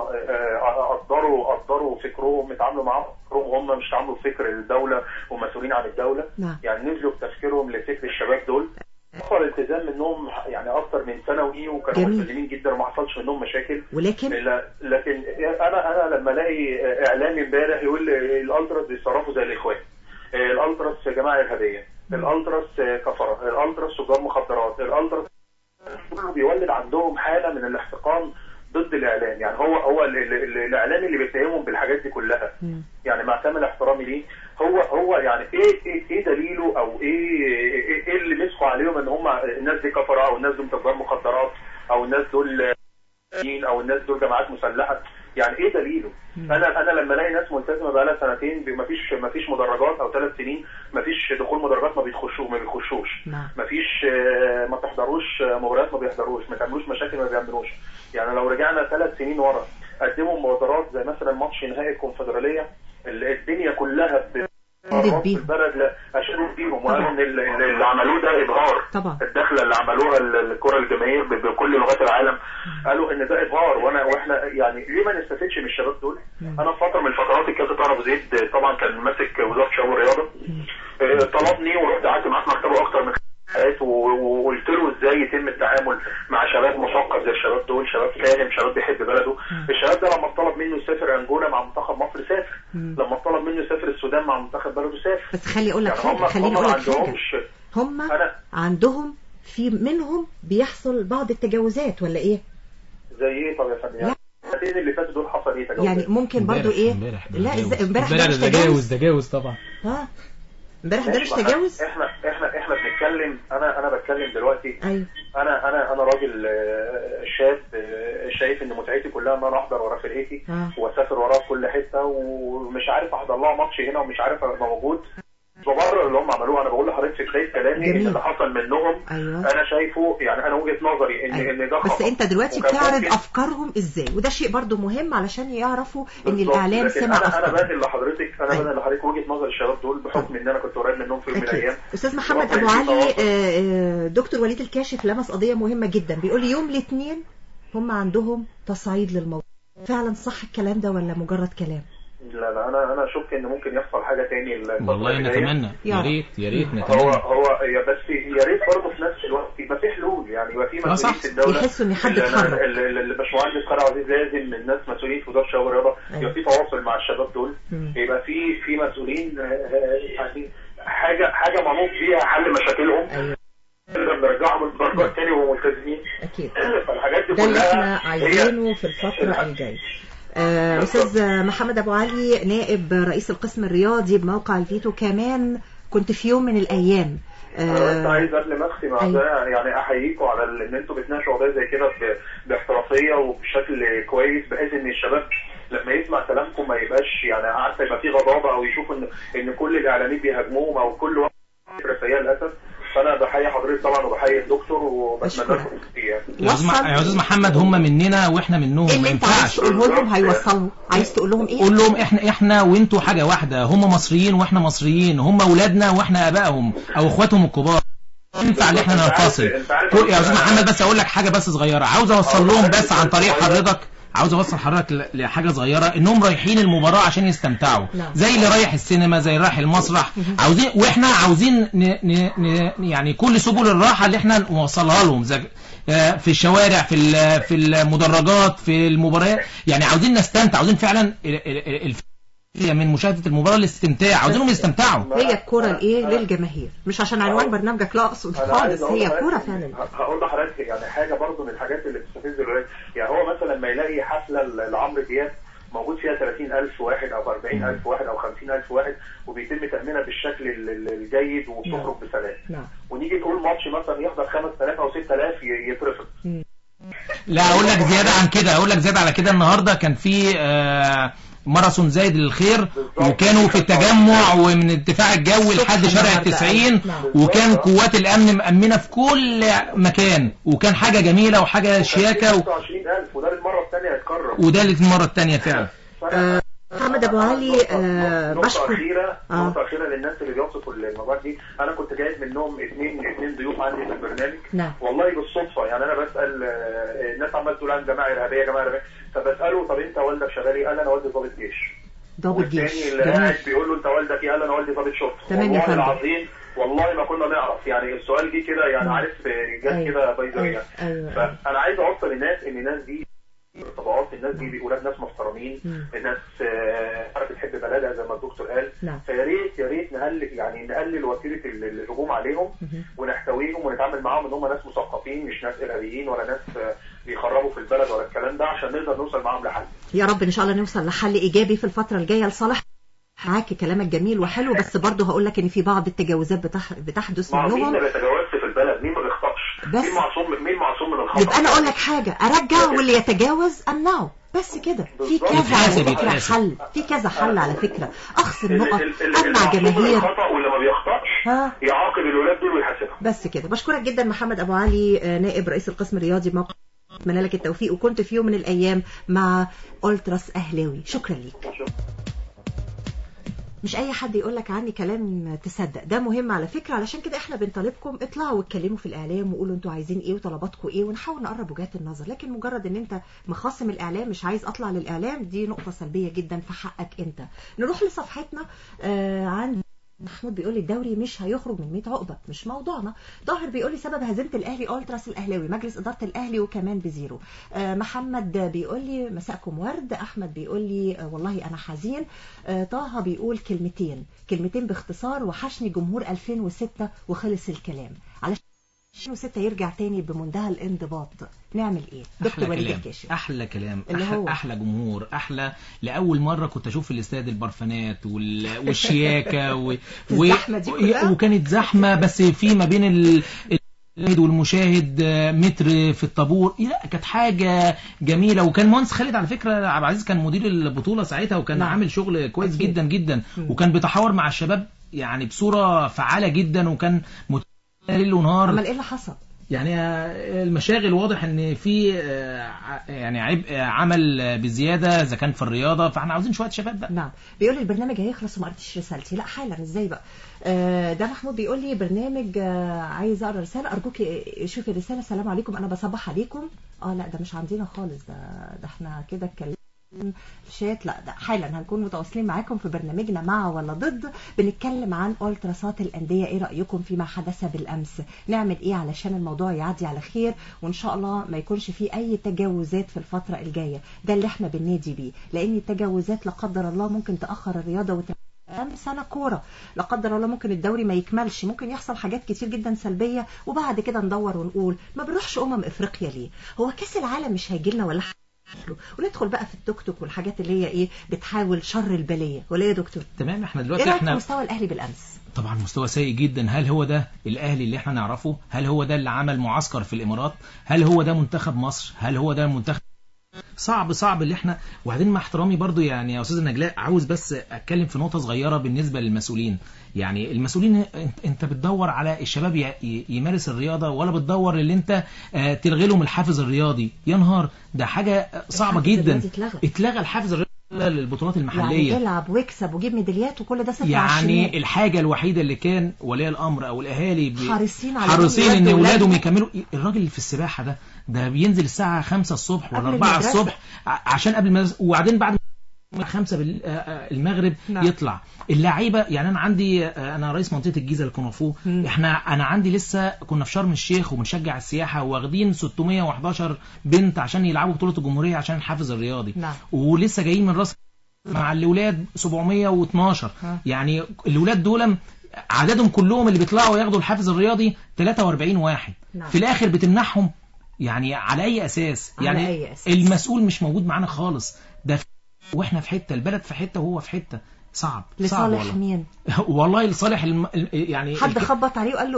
قدروا فكرهم، اتعاملوا معاهم فكرهم، هم مش اتعاملوا بفكر الدوله ومسؤولين عن الدوله. يعني نزلوا بتفكيرهم لفكر الشباب دول. حصل التزام منهم يعني اكتر من سنوي، وكانوا ملتزمين جدا وما حصلش منهم مشاكل. ولكن لكن انا لما الاقي اعلامي امبارح يقول الالتراس بيتصرفوا زي الاخوان، الالتراس جماعه ارهابيه، الالتراس كفره، الالتراس تجار مخدرات، الالتراس كله بيولد عندهم حاله من الاحتقان ضد الاعلام. يعني هو الاعلامي اللي بيتهمهم بالحاجات دي كلها، يعني مع كامل احترامي ليه، هو يعني ايه دليله او ايه اللي مسكوا عليهم ان هم الناس دي كفره، او الناس دول تجار مخدرات، او الناس دول او الناس دول جماعات مسلحه؟ يعني ايه دليله؟ انا لما الاقي ناس ملتزمه بقى لها سنتين ما فيش مدرجات، او 3 سنين ما فيش دخول مدرجات، ما بيخشوش، ما فيش ما تحضروش مباريات، ما بيحضروش، ما تعملوش مشاكل، ما بيعملوش. يعني لو رجعنا 3 سنين ورا قدموا مبادرات زي مثلا ماتش نهائي الكونفدراليه، الدنيا كلها في البلد اشادوا بيهم، وقالوا ان اللي عملوه ده ابهار. الدخله اللي عملوها الكره الجماهير بكل لغات العالم قالوا ان ده ابهار. واحنا يعني ليه ما نستفدش من الشباب دول؟ انا في فتره من الفترات الكابتن طارق زيد طبعا كان ماسك وزاره الشباب والرياضه، طلبني ورحت قعدت معاه في مكتبه اكتر من وقلت له ازاي يتم التعامل مع شباب مثقف زي الشباب دول، شباب فاهم، شباب بيحب بلده. الشباب ده لما طلب منه يسافر انجولا مع منتخب مصر سافر، لما طلب منه يسافر السودان مع منتخب بلده سافر. بس خليني اقول لك حاجه، هم عندهم في منهم بيحصل بعض التجاوزات ولا ايه؟ زي ايه؟ طب يا فندم السنتين اللي فاتوا دول حصل ايه تجاوزات؟ يعني ممكن برضو ايه؟ لا امبارح ده تجاوز طبعا. امبارح ده مش تجاوز. احنا بنتكلم، انا بتكلم دلوقتي. ايوه. انا راجل شاب شايف ان متعتي كلها ان انا احضر ورا فرقتي واسافر وراها في كل حته، ومش عارف احضر لها ماتش هنا ومش عارف ابقى موجود. ببرر اللي هم عملوه. انا بقول لحضرتك في بدايه كلامي ان اللي حصل منهم انا شايفه يعني انا وجهه نظري ان ده بس انت دلوقتي بتعرض افكارهم ازاي، وده شيء برضو مهم علشان يعرفوا ان الاعلام سمع انا بدل لحضرتك وجهه نظر الشباب دول بحكم ان انا كنت قريب منهم في يوم من الايام. استاذ محمد ابو علي، دكتور وليد الكاشف لمس قضيه مهمه جدا، بيقول لي يوم الاثنين هم عندهم تصعيد للموضوع. فعلا صح الكلام ده ولا مجرد كلام؟ لا انا اشك ان ممكن يحصل حاجه تاني. والله نتمنى، يا ريت نتمنى. هو بس يا ريت برضه في نفس الوقت يبقى في حلول، يعني يبقى في مسؤولين في الدوله يحسوا ان حد اتحرك. الباشمهندس خالد عزيز لازم الناس مسؤولين في وزاره الشباب والرياضه يبقى في تواصل مع الشباب دول، يبقى في مسؤولين يعني حاجه منوط بيها حل مشاكلهم. نرجعهم الدرجات تاني وهم ملتزمين. اكيد. فالحاجات دي ده اللي احنا عايزينه في الفتره الجايه. أستاذ محمد أبو علي، نائب رئيس القسم الرياضي بموقع الفيتو، كمان كنت في يوم من الأيام أنا عايز قبل ما أختم يعني أحييكم على إن أنتوا بتناقشوا قضايا زي كده باحترافية وبشكل كويس، بحيث إن الشباب لما يسمع كلامكم ما يبقاش يعني عارفة يبقى في غضاضة أو يشوف إن كل الإعلاميين بيهاجموهم أو كل واحد فكرة سيئة للأسف. فانا بحيي حضرتك طبعا وبحيي الدكتور وبتمنى لكم الخير. يا استاذ محمد، هم مننا واحنا منهم، ما ينفعش. تقول لهم هيوصلوا، عايز تقول لهم ايه؟ قول لهم احنا وانتوا حاجه واحده، هم مصريين واحنا مصريين، هم اولادنا واحنا ابائهم او اخواتهم الكبار. ينفع ان احنا ننفصل. يا استاذ محمد بس اقول لك حاجه بس صغيره، عاوز اوصل لهم بس عن طريق حضرتك، عاوز اوصل حضرتك لحاجه صغيره، انهم رايحين المباراه عشان يستمتعوا، زي اللي رايح السينما، زي اللي رايح المسرح. عاوزين واحنا عاوزين يعني كل سبل الراحه اللي احنا نوصلها لهم، في الشوارع، في المدرجات، في المباريات، يعني عاوزين نستمتع، عاوزين فعلا من مشاهدة المباراة الاستمتاع، عاوزينهم يستمتعوا. هي الكورة الايه للجماهير، مش عشان عنوان برنامجك لا اقصد خالص، هي كورة فعلا. هقول لحضرتك يعني حاجة برضو من الحاجات اللي بتستفز الولاد، يعني هو مثلا لما يلاقي حفلة لعمرو دياب موجود فيها 30,000 واحد او 40,000 واحد او 50,000 واحد وبيتم تأمينها بالشكل الجيد وبتخرج بسلام، ونيجي نقول ماتش مثلا يحضر 5,000 او 6,000 يترفض. لا اقول لك زيادة عن كده، اقول لك زيادة على كده. النهاردة كان في ماراثون زايد للخير، وكانوا في التجمع ومن الدفاع الجوي لحد شارع 90، وكان قوات الامن مأمنة في كل مكان، وكان حاجة جميلة وحاجة شياكة 26,000 وده المرة الثانية هيتكرر، وده المرة الثانيه فعلا. محمد ابو علي، نقطة أخيرة للناس اللي بيوصفوا المواد دي. أنا كنت جايب منهم اثنين ضيوف عندي في البرنامج، والله بالصدفة. يعني أنا بسأل الناس عمال تقول عن جماعة إرهابية جماعة إرهابية، فبسأله طب أنت والدك شغال إيه؟ قال أنا والدي ضابط جيش. والثاني اللي قاعد بيقول له أنت والدك إيه؟ قال أنا والدي ضابط شرطة. والله العظيم والله ما كنا نعرف، يعني السؤال جه كده يعني عارف جت كده بايظة يعني. فأنا عايز أوصل للناس إن الناس دي طبقات، الناس دي ولاد ناس محترمين، الناس بتحب بلدها زي ما الدكتور قال. فيا ريت نقلل وسيله الهجوم عليهم ونحتويهم ونتعامل معاهم ان هم ناس مثقفين، مش ناس ارهابيين ولا ناس بيخربوا في البلد ولا الكلام ده، عشان نقدر نوصل معاهم لحل. يا رب ان شاء الله نوصل لحل ايجابي في الفتره الجايه لصالح معاك. كلامك جميل وحلو، بس برضه هقول لك ان في بعض التجاوزات بتحدث منهم. مين ما بيتجاوزش في البلد؟ مين ما بيخطئش؟ مين معصوم من الخطأ؟ يبقى انا اقول لك حاجه، ارجع واللي يتجاوز امنعه، بس كده. في كذا على فكره حل، في كذا حل على فكره، اخسر نقط، امنع جماهير. الخطأ واللي ما بيخطئش يعاقب الولاد دول ويحاسبهم. بس كده. بشكرك جدا محمد ابو علي، نائب رئيس القسم الرياضي بموقع. اتمنى لك التوفيق، وكنت في يوم من الايام مع أولتراس اهلاوي. شكرا ليك. مش اي حد يقول لك عني كلام تصدق، ده مهم على فكره. علشان كده احنا بنطالبكم اطلعوا واتكلموا في الاعلام وقولوا انتوا عايزين ايه وطلباتكم ايه، ونحاول نقرب وجهات النظر. لكن مجرد ان انت مخاصم الاعلام مش عايز اطلع للاعلام، دي نقطه سلبيه جدا في حقك انت. نروح لصفحتنا. عن محمود بيقول لي الدوري مش هيخرج من 100 عقبه، مش موضوعنا. ظاهر بيقول لي سبب هزيمه الاهلي أولتراس الاهلاوي، مجلس اداره الاهلي وكمان بزيرو. محمد بيقول لي مساءكم ورد. احمد بيقول لي والله انا حزين. طه بيقول كلمتين باختصار، وحشني جمهور 2006 وخلص الكلام. علشان 2006 يرجع تاني بمنتهى الانضباط، نعمل ايه؟ دكتور وليد الكاشف. احلى كلام، احلى جمهور، احلى. لاول مره كنت اشوف الاستاد البرفانات والشياكه وكانت زحمه، بس في ما بين والمشاهد متر في الطابور. لا كانت حاجه جميله. وكان مهندس خالد على فكره عبد العزيز كان مدير البطوله ساعتها، وكان عامل شغل كويس جدا جدا، وكان بيتحاور مع الشباب يعني بصوره فعاله جدا، وكان ليل ونهار. عمل ايه اللي حصل؟ يعني المشاغل واضح ان في يعني عبء عمل بزياده اذا كان في الرياضه، فاحنا عاوزين شويه شباب بقى. نعم. بيقول لي البرنامج هيخلص وما قريتش رسالتي. لا حالا، ازاي بقى؟ ده محمود بيقول لي برنامج عايز اقرا رساله، ارجوك شوفي الرساله. السلام عليكم، انا بصبح عليكم. لا ده مش عندنا خالص، ده احنا كده اتكلمنا شات. لا ده حالا هنكون متواصلين معاكم في برنامجنا مع ولا ضد، بنتكلم عن ألتراسات الأندية. ايه رأيكم فيما حدث بالأمس؟ نعمل ايه علشان الموضوع يعدي على خير، وان شاء الله ما يكونش فيه اي تجاوزات في الفترة الجاية. ده اللي احنا بننادي بيه، لان التجاوزات لا قدر الله ممكن تأخر الرياضة سنة كورة، لا قدر الله ممكن الدوري ما يكملش، ممكن يحصل حاجات كتير جدا سلبية، وبعد كده ندور ونقول ما بنروحش افريقيا ليه؟ هو كاس العالم مش هيجيلنا ولا وندخل بقى في التوك توك والحاجات اللي هي ايه بتحاول شر البليه، ولا يا دكتور؟ تمام. احنا دلوقتي احنا مستوى الاهلي بالامس طبعا مستوى سيء جدا. هل هو ده الاهلي اللي احنا نعرفه؟ هل هو ده اللي عمل معسكر في الامارات؟ هل هو ده منتخب مصر؟ هل هو ده منتخب؟ صعب اللي احنا. وبعدين مع احترامي برضو يعني يا استاذ نجلاء، عاوز بس اتكلم في نقطه صغيره بالنسبه للمسؤولين. يعني المسؤولين انت بتدور على الشباب يمارس الرياضه، ولا بتدور اللي انت تلغي لهم الحافز الرياضي؟ يا نهار، ده حاجه صعبه جدا. اتلغى الحافز الرياضي للبطولات المحليه. يعني العب واكسب وجيب ميداليات وكل ده صفر. يعني الحاجه الوحيده اللي كان ولي الامر او الاهالي حريصين ان اولادهم يكملوا. الراجل اللي في السباحه ده بينزل الساعه 5 الصبح ولا 4 الصبح عشان قبل وبعدين بعد 5 المغرب يطلع. اللعيبه يعني انا رئيس منطقه الجيزه للكونغ، انا عندي لسه كنا في شرم الشيخ وبنشجع السياحه، واخدين 611 بنت عشان يلعبوا بطوله الجمهوريه عشان الحافز الرياضي. ولسه جايين من راس مع الاولاد 712. يعني الاولاد دول عددهم كلهم اللي بيطلعوا ياخدوا الحافز الرياضي 43 واحد. في الاخر بتمنحهم يعني على اي اساس؟ يعني أي أساس؟ المسؤول مش موجود معانا خالص. ده واحنا في حته، البلد في حته وهو في حته. صعب لصالح مين؟ والله لصالح يعني حد خبط عليه وقال له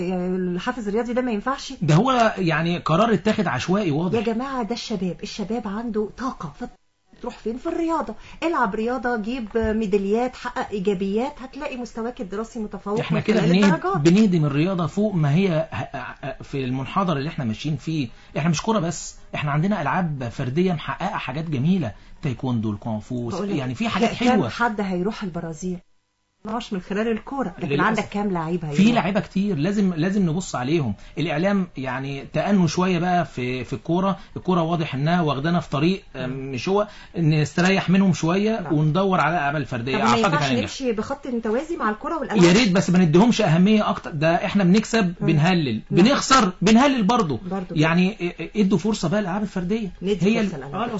الحافز الرياضي ده ما ينفعش؟ ده هو يعني قرار اتاخد عشوائي واضح. يا جماعه ده الشباب عنده طاقه، تروح فين في الرياضة؟ العب رياضة، جيب ميداليات، حقق إيجابيات، هتلاقي مستواك الدراسي متفوق. احنا كده بنهدم الرياضة فوق ما هي في المنحدر اللي احنا ماشيين فيه. احنا مش كرة بس، احنا عندنا ألعاب فردية محققة حاجات جميلة، تايكوندو، الكونغ، يعني في حاجات حلوة. كم حد هيروح البرازيل مش من خلال الكورة؟ لكن عندك كام لعيب في لعيبه كتير لازم نبص عليهم. الاعلام يعني تأنوا شويه بقى في الكوره واضح انها واخدانا في طريق مش هو، نستريح منهم شويه وندور على الاعمال الفرديه. اعتقد هننجح. نمشي بخط متوازي مع الكوره والالعاب. يا ريت بس ما نديهمش اهميه اكتر. ده احنا بنكسب بنهلل، بنخسر بنهلل برضه. يعني ادوا فرصه بقى للالعاب الفرديه. هي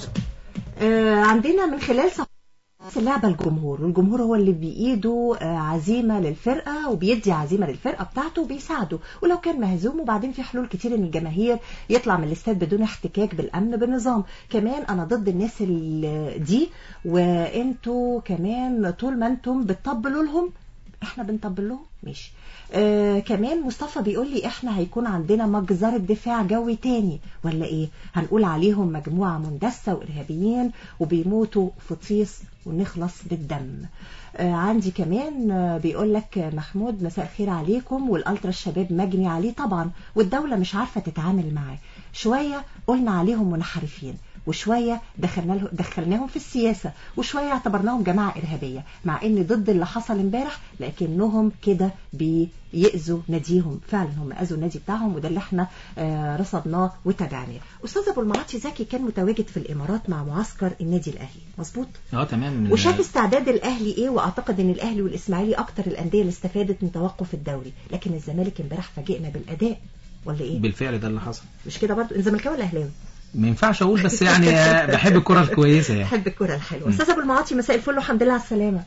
عندنا من خلال اللعبة الجمهور، والجمهور هو اللي بإيده عزيمة للفرقة، وبيدي عزيمة للفرقة بتاعته وبيساعده. ولو كان مهزوم، وبعدين في حلول كتير ان الجماهير يطلع من الاستاد بدون احتكاك بالامن بالنظام. كمان انا ضد الناس دي، وانتوا كمان طول ما انتم بتطبلوا لهم احنا بنطبل لهم ماشي. كمان مصطفى بيقول لي احنا هيكون عندنا مجزرة دفاع جوي تاني ولا ايه؟ هنقول عليهم مجموعة مندسة وارهابيين وبيموتوا في طيس ونخلص بالدم. عندي كمان بيقول لك محمود مساء الخير عليكم، والالترا الشباب مجني عليه طبعا، والدولة مش عارفة تتعامل معاه. شوية قلنا عليهم منحرفين، وشوية دخلناهم في السياسة، وشوية اعتبرناهم جماعة إرهابية، مع ان ضد اللي حصل امبارح، لكنهم كده بيأذوا ناديهم. فعلا هم أذوا النادي بتاعهم، وده اللي احنا رصدناه وتابعناه. أستاذ أبو المعاطي زكي كان متواجد في الإمارات مع معسكر النادي الأهلي، مظبوط؟ تمام. وشاف استعداد الأهلي ايه، واعتقد ان الأهلي والإسماعيلي اكتر الأندية اللي استفادت من توقف الدوري، لكن الزمالك امبارح فاجئنا بالأداء ولا ايه؟ بالفعل ده اللي حصل. مش كده برضه؟ الزمالكاوي ولا اهلاوي؟ ما ينفعش اقول، بس يعني بحب الكرة الكويسة يعني. بحب الكرة الحلوة. استاذ ابو المعاطي مساء الفل والحمد لله على السلامة.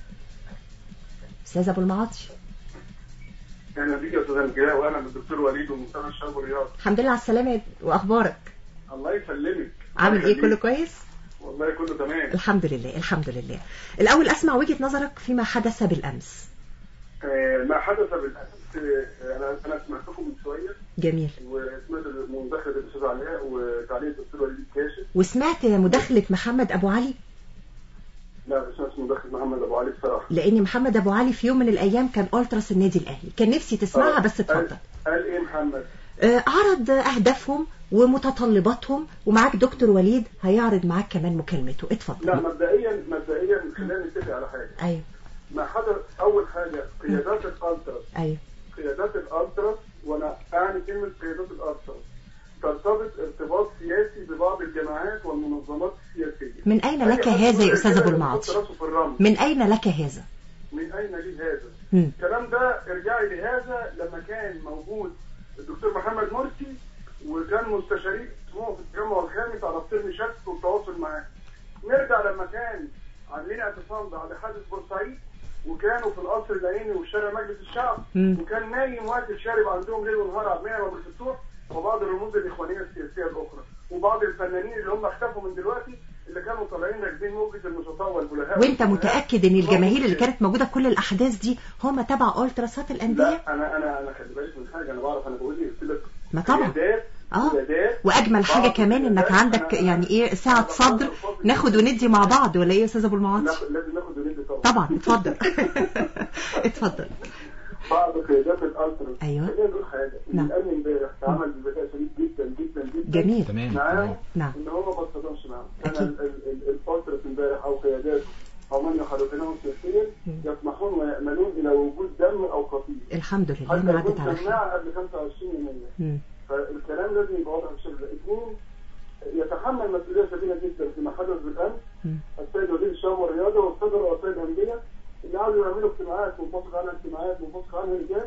استاذ ابو المعاطي. اهلا بيك يا استاذ نجلاء، واهلا بالدكتور وليد ومستشفى الشباب والرياضة. الحمد لله على السلامة، واخبارك؟ الله يسلمك. عامل ايه؟ كله كويس؟ والله كله تمام الحمد لله الحمد لله. الاول اسمع وجهة نظرك فيما حدث بالامس. ما حدث بالامس، انا سمعتكم من شويه. جميل. وسمعت مداخله الاستاذ علاء وتعليق الدكتور وليد كاشف، وسمعت مداخله محمد ابو علي. لا بس اسمه داخل محمد ابو علي الصراحه. لان محمد ابو علي في يوم من الايام كان التراس النادي الاهلي، كان نفسي تسمعها بس اتفضل. قال ايه محمد؟ عرض اهدافهم ومتطلباتهم، ومعاك دكتور وليد هيعرض معاك كمان مكالمته. اتفضل. لا مبدئيا خلينا نتفق على حاجه. ايوه. ما حدث اول حاجه قيادات الالتراس. ايوه. قيادات الالتراس، وانا اعني كلمه قيادات الالتراس ترتبط ارتباط سياسي ببعض الجماعات والمنظمات السياسيه. من اين لك هذا يا استاذ ابو المعاطي؟ من اين لك هذا؟ من اين لي هذا؟ الكلام ده ارجعي لهذا لما كان موجود الدكتور محمد مرسي، وكان مستشارين اسمه في التجمع الخامس على الطرم شك والتواصل معاه. نرجع لما كان عاملين اعتصام بعد حادث بورسعيد، وكانوا في القصر العيني وشارع مجلس الشعب، وكان نايم واكل شارب عندهم ليل ونهار عبد المنعم والفتوح وبعض الرموز الاخوانيه السياسيه الاخرى، وبعض الفنانين اللي هم اختفوا من دلوقتي اللي كانوا طالعين راكبين موجه المشطاء والبلهاء. وانت متاكد ان الجماهير اللي كانت موجوده في كل الاحداث دي هم تبع التراسات الانديه؟ لا انا خلي بالك من حاجه، انا بعرف، انا بقول قلت لك ما طبعا. واجمل حاجه كمان انك عندك يعني ايه سعه صدر ناخد وندي مع بعض، ولا ايه يا استاذ ابو المعاطي؟ لازم ناخد وندي طبعا. اتفضل. اتفضل. بعض قيادات الالتراس. ايوه. خلينا نقول حاجه. الامن امبارح تعامل بذكاء شديد جدا جدا جدا. جميل. معاهم. نعم. ان هم ما اتصدمش معاهم. كان الالتراس امبارح او قيادات او من يحركونهم سياسيا يسمحون ويأملون الى وجود دم او قتيل. الحمد لله ما عدت على خير. قبل 25 يناير. فالكلام لازم يبقى واضح بشكل. اثنين، يتحمل مسؤوليه كبيره جدا فيما حدث بالامس السيد وزير الشباب والرياضه والساده رؤساء الانديه اللي عاوزوا يعملوا اجتماعات منفصل عنها منفصل عنها رجال،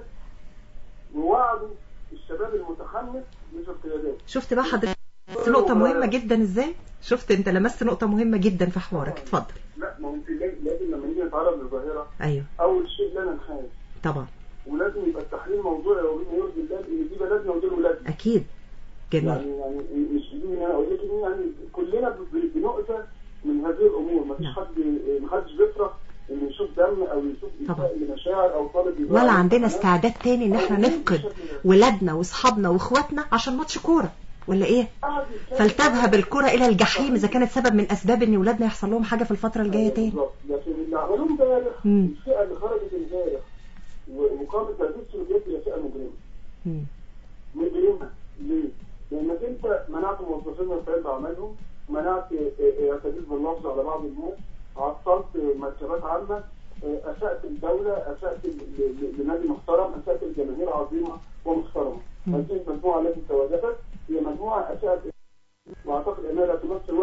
ووعدوا الشباب المتحمس مش القيادات. شفت بقى حضرتك نقطه مهمه جدا ازاي؟ شفت انت لمست نقطه مهمه جدا في حوارك. اتفضل. لا ما انت لازم لما نيجي نتعرض للظاهره ايوه اول شيء لا ننحاز طبعا، ولازم يبقى التحليل موضوعي وبما يرضي الله ان دي بلدنا ودول ولادنا. اكيد. جميل. يعني مش بدون انا اقول لك يعني كلنا بنؤذى من هذه الامور. ما حدش بيفرح انه يشوف دم او يشوف اساءة لمشاعر او طالب ولا عندنا استعداد تاني ان احنا نفقد ولادنا واصحابنا واخواتنا عشان ماتش كوره، ولا ايه؟ فلتذهب الكرة الى الجحيم اذا كانت سبب من اسباب ان ولادنا يحصل لهم حاجه في الفتره الجايه تاني. لكن اللي عملوه امبارح الفئه اللي خرجت امبارح وقامت بهذه السلوكيات هي فئه مجرمه. مجرمه ليه؟ لانك انت منعت موظفين من فعل اعمالهم، منعت اعتداء باللفظ على بعض الناس، عطلت مركبات عامه، اسأت الدوله، اسأت لنادي محترم، اسأت الجماهير عظيمه ومحترمه. هذه المجموعه التي تواجدت هي مجموعه اسأت، واعتقد انها لا تمثل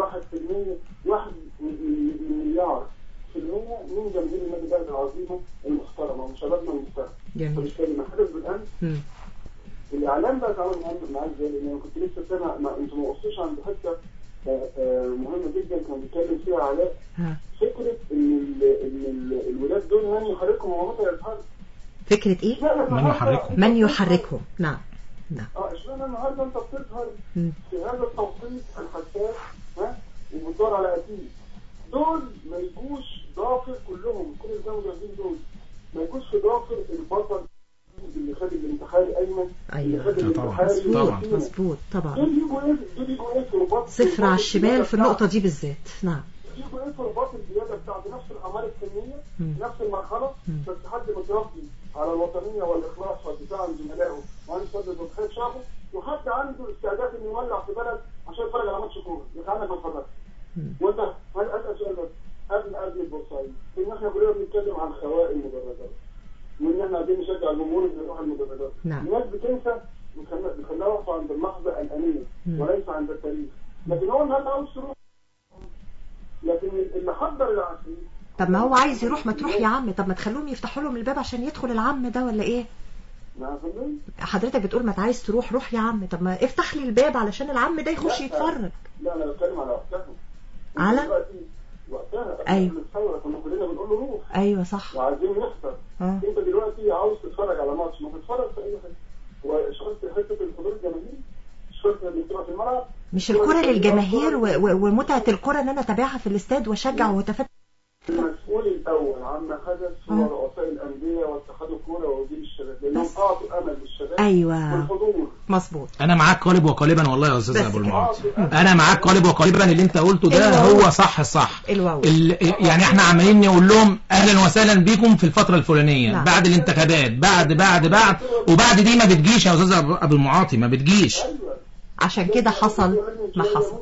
1 مليار في المية من جماهير النادي الاهلي العظيمه المحترمه وشبابنا المحترم. فبالتالي ما حدث بالامس الاعلام بقى تعامل معاه ازاي؟ لان انا كنت لسه سامع انتوا ما وصلتوش عند حته مهمه جدا كان بيتكلم فيها علاء، فكره ان الولاد دول من يحركهم ومتى يظهروا. فكره ايه؟ من يحركهم. نعم. اشمعنى النهارده انت بتظهر في هذا التوقيت الحساس وبتدور على قتيل؟ دول ما يجوش ضافر كلهم، كل المجاهدين دول ما يجوش في ضافر البطل اللي خد الانتحاري ايمن. ايوه اللي خد الانتحاري طبعا مظبوط طبعا. دول يجوا ايه في رباط صفر على الشمال في النقطه دي بالذات. نعم. يجوا ايه في رباط الزياده بتاعت نفس الاعمال الفنيه نفس المرحله، بس حد متربي على الوطنيه والاخلاص والدفاع عن زملائه وعن صدر وخير شعبه، وحد عنده استعداد انه يولع في بلد عشان يتفرج على ماتش كوره يخليك ما تتفرجش. وانت اسال سؤال بس قبل البورسعيد ان احنا كلنا بنتكلم عن خوائم المدرجات وان احنا عايزين نشجع الجمهور اللي يروح المدرجات. الناس بتنسى بتخليها واقفه عند اللحظه الانيه وليس عند التاريخ. لكن هو النهارده عاوز يروح، لكن اللي حضر العشرين. طب ما هو عايز يروح، ما تروح يا عم. طب ما تخلوهم يفتحوا لهم الباب عشان يدخل العم ده، ولا ايه؟ حضرتك بتقول ما عايز تروح، روح يا عم. طب ما افتح لي الباب علشان العم ده يخش يتفرج. لا انا بتكلم على وقتها. وقتها ايوه الثوره كنا كلنا بنقول له روح. ايوه صح. وعايزين نخسر. انت دلوقتي عاوز تتفرج على ماتش، ما تتفرج في اي حته. وشفت حته الحضور الجماهيري، شفت اللي بتبقى في الملعب، مش الكره للجماهير ومتعه الكره ان انا اتابعها في الاستاد واشجع واتفرج. المسؤول الاول عما حدث هو رؤساء الانديه واتحاد الكوره ووزير الشباب، لانهم اعطوا امل للشباب. ايوه والحضور. مظبوط. انا معاك قالب وقالبا والله يا استاذ ابو المعاطي، انا معاك قالب وقالبا. اللي انت قلته ده هو صح الصح. يعني احنا عمالين نقول لهم اهلا وسهلا بيكم في الفتره الفلانيه. نعم. بعد الانتخابات بعد وبعد دي ما بتجيش يا استاذ ابو المعاطي، ما بتجيش. عشان كده حصل ما حصل.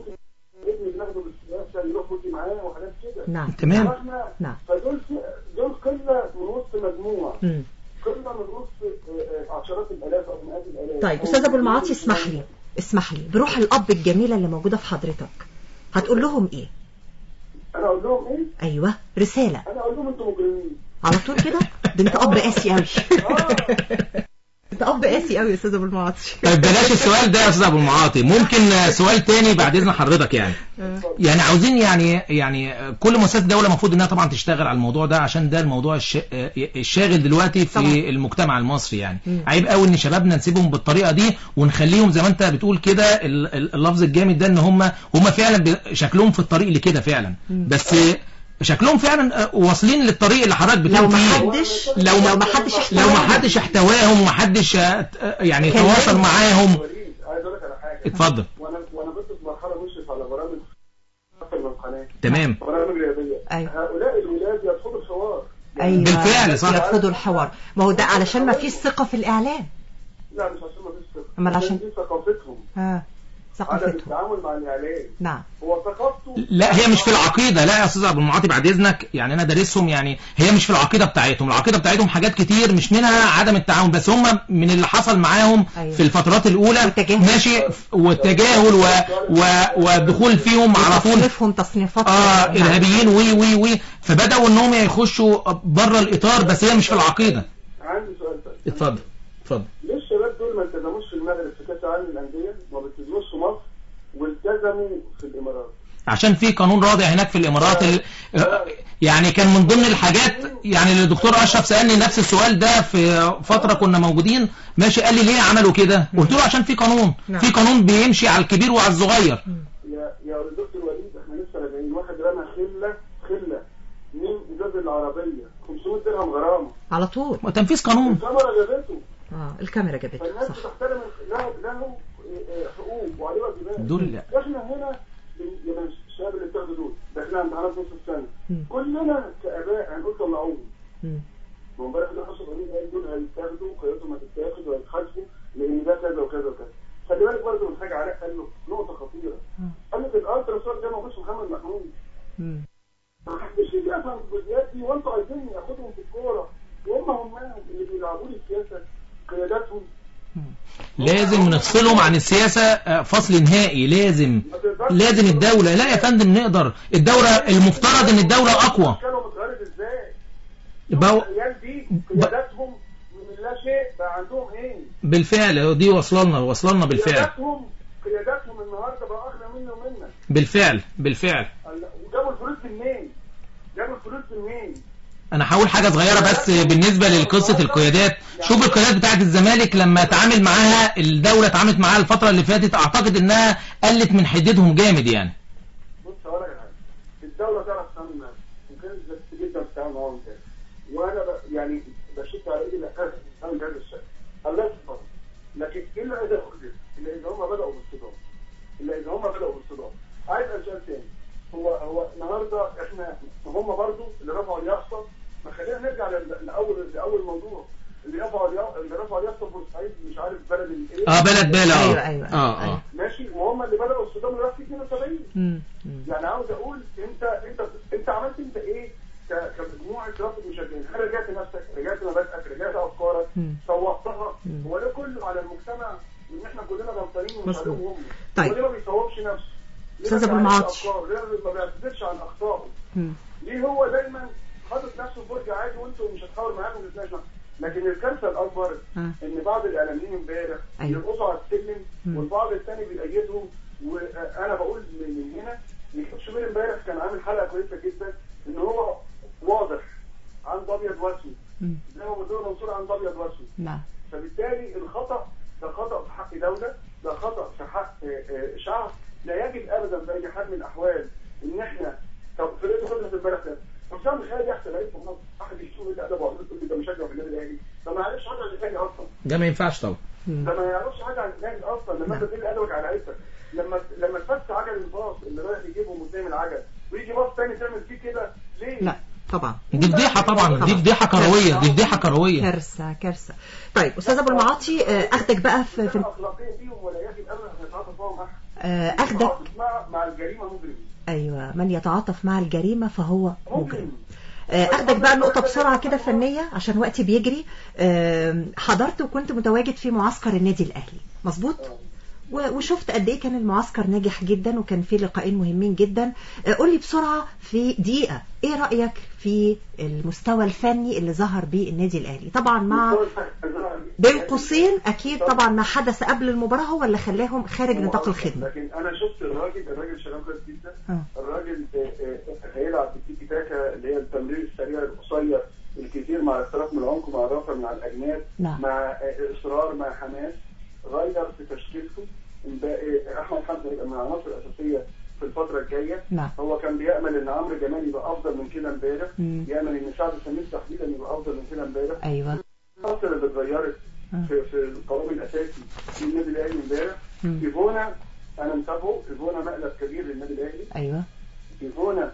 نعم تمام. نعم. فدول قله من وسط مجموعه، قله من وسط عشرات الالاف او مئات الالاف. طيب استاذ ابو المعاطي اسمح لي بروح الاب الجميله اللي موجوده في حضرتك، هتقول لهم ايه؟ انا اقول لهم ايه؟ ايوه رساله. انا اقول لهم انتوا مجرمين على طول كده. ده انت اب قاسي قوي. انت اب قاسي قوي يا استاذ ابو المعاطي. طيب بلاش السؤال ده يا استاذ ابو المعاطي، ممكن سؤال تاني بعد اذن حضرتك. يعني عاوزين يعني كل مؤسسات الدوله المفروض انها طبعا تشتغل على الموضوع ده، عشان ده الموضوع الشاغل دلوقتي في طبعا المجتمع المصري. يعني عيب قوي ان شبابنا نسيبهم بالطريقه دي ونخليهم زي ما انت بتقول كده اللفظ الجامد ده ان هم فعلا شكلهم في الطريق اللي كده فعلا. بس شكلهم فعلا واصلين للطريق اللي حضرتك بتقول فيه. لو ما حدش احتواهم وما حدش يعني تواصل معاهم. عايز اقول لك على حاجه. اتفضل. وانا كنت في مرحله مشرف على برامج في القناه. تمام. برامج رياضيه. هؤلاء الولاد يرفضوا الحوار. ايوه بالفعل صح. يرفضوا الحوار. ما هو ده علشان ما فيش ثقه في الاعلام. لا مش عشان ما فيش ثقه. امال عشان دي ثقافتهم. ثقافتهم. التعامل مع الاعلام. نعم. هو ثقافته. لا هي مش في العقيده. لا يا استاذ ابو المعاطي بعد اذنك، يعني انا دارسهم. يعني هي مش في العقيده بتاعتهم. العقيده بتاعتهم حاجات كتير، مش منها عدم التعاون، بس هم من اللي حصل معاهم في الفترات الاولى ماشي، والتجاهل والدخول فيهم على طول تصنيفات ارهابيين وي فبداوا انهم يخشوا بره الاطار، بس هي مش في العقيده. عندي سؤال تاني. اتفضل. ليه الشباب دول ما التزموش في المغرب في كاس العالم للانديه وما بيلتزموش في مصر والتزموا في الامارات؟ عشان في قانون رادع هناك في الامارات. يعني كان من ضمن الحاجات، يعني الدكتور اشرف سالني نفس السؤال ده في فتره كنا موجودين ماشي، قال لي ليه عملوا كده؟ قلت له عشان في قانون. في قانون بيمشي على الكبير وعلى الصغير. يا دكتور وليد احنا لسه راجعين، واحد رمى خله من ازاز العربيه 500 درهم غرامه على طول. وتنفيذ قانون. الكاميرا جابته. الكاميرا جابته. فالناس بتحترم له حقوق وعليه واجبات. دول احنا هنا الشباب اللي بتاخدوا دول داخلين امتحانات نص السنه، كلنا كاباء هنقول طلعوهم. امبارح ده حصل قانون قال دول هيتاخدوا قيادتهم هتتاخد وهيتحاسبوا لان ده كذا وكذا وكذا. خلي بالك برضه من حاجه علاء قال له نقطه خطيره، قال لك الالترا سوار ده ما هوش محمد محمود. ما حدش يجي يفهم في الجزئيات دي، وانتوا عايزين ياخدهم في الكوره وهم اللي بيلعبوا لي السياسه قياداتهم. لازم نفصلهم عن السياسة فصل نهائي. لازم الدولة. لا يا فندم نقدر. الدولة المفترض ان الدولة اقوى. العيال دي قياداتهم من لا شيء بقى عندهم ايه؟ بالفعل دي وصلنا بالفعل. قياداتهم النهارده بقى اغنى مني ومنك. بالفعل. وجابوا الفلوس منين؟ انا هقول حاجه صغيره بس بالنسبه لقصه القيادات. شوف القيادات بتاعه الزمالك لما تعامل معاها الدوله، اتعاملت معاها الفتره اللي فاتت، اعتقد انها قلت من حدتهم جامد. يعني بص هقول لك حاجه، الدوله تعرف تعمل معاها وكانت بس جدا بتتعامل معاهم تاني، وانا يعني بشد على ايدي الاخر تعمل هذا الشيء الله يستر. لكن الا اذا اخذت، الا اذا هم بداوا بالصدام. عايز سؤال تاني. هو النهارده احنا هم برضو اللي رفعوا اليافطه، ما خلينا نرجع لاول موضوع اللي رفعوا اليافطه في بورسعيد، مش عارف بلد الايه. بلد بالا. ايوه. ماشي، وهم اللي بداوا الصدام اللي راح في 72. يعني عاوز اقول انت عملت ايه كمجموعه رافض مشجعين؟ هل رجعت نفسك؟ رجعت مبادئك؟ رجعت افكارك؟ صوتها؟ هو ده كله على المجتمع ان احنا كلنا غلطانين ومش عليهم هم. طيب. وليه ما بيصوبش نفسه؟ استاذ ابو المعاطي ليه ما بيعتذرش عن اخطائه؟ ليه هو دايما حاطط نفسه في برج عادي وانتم مش هتحاور معاكم وتتناقش معاكم؟ لكن الكارثه الاكبر ان بعض الاعلاميين امبارح يرقصوا على السلم والبعض الثاني بيأيدهم. وانا بقول من هنا نشوف شوبير امبارح كان عامل حلقه كويسه جدا ان هو واضح عنده ابيض واسود زي ما بدور منصور عنده ابيض واسود. نعم. فبالتالي الخطا ده خطا في حق دوله، ده خطا في حق شعب. لا يجب ابدا باي حال من الاحوال ان احنا طب فرقته خلصت امبارح ده حسام خالد احسن لعيب في مصر، احد يشوف الادب وعمال تقول لي ده مشجع في النادي الاهلي، ده ما يعرفش حاجه عن الاهلي اصلا. ده ما ينفعش طبعا. ده ما يعرفش حاجه عن الاهلي اصلا. لما انت تدي ادبك على لعيبتك، لما تفتح عجل الباص اللي رايح يجيبه قدام العجل ويجي باص ثاني تعمل فيه كده ليه؟ لا طبعا دي فضيحه طبعا، دي فضيحه كرويه، دي فضيحه كرويه، كارثه كارثه. طيب استاذ ابو المعاطي اخدك بقى في اخلاقيا فيهم ولا يجب ابدا ان نتعاطف معهم اخدك مع الجريمه مجرم. ايوه، من يتعاطف مع الجريمه فهو مجرم. اخدك بقى النقطه بسرعه كده فنيه عشان وقتي بيجري. حضرت وكنت متواجد في معسكر النادي الاهلي مظبوط؟ وشفت قد ايه كان المعسكر ناجح جدا وكان فيه لقاءين مهمين جدا. قول لي بسرعه في دقيقه ايه رايك في المستوى الفني اللي ظهر بيه النادي الاهلي؟ طبعا مع بين قوسين اكيد طبعا ما حدث قبل المباراه هو اللي خلاهم خارج نطاق الخدمه. لكن انا شفت الراجل شغال كويس جدا. الراجل هيلعب بالتيكي تاكا اللي هي التمرير السريع القصير الكثير مع اختراق من العمق مع الرفع من على الاجناب مع اصرار مع حماس. غير في تشكيلته. احمد حمزه هيبقى من العناصر الاساسيه في الفتره الجايه. هو كان بيامل ان عمرو جمال يبقى افضل من كده امبارح، يامل ان سعد سمير تحديدا يبقى افضل من كده امبارح. ايوه العناصر اللي اتغيرت في القوام الاساسي في النادي الاهلي امبارح. ايفونا انا متابعه، ايفونا مقلب كبير للنادي الاهلي. ايوه ايفونا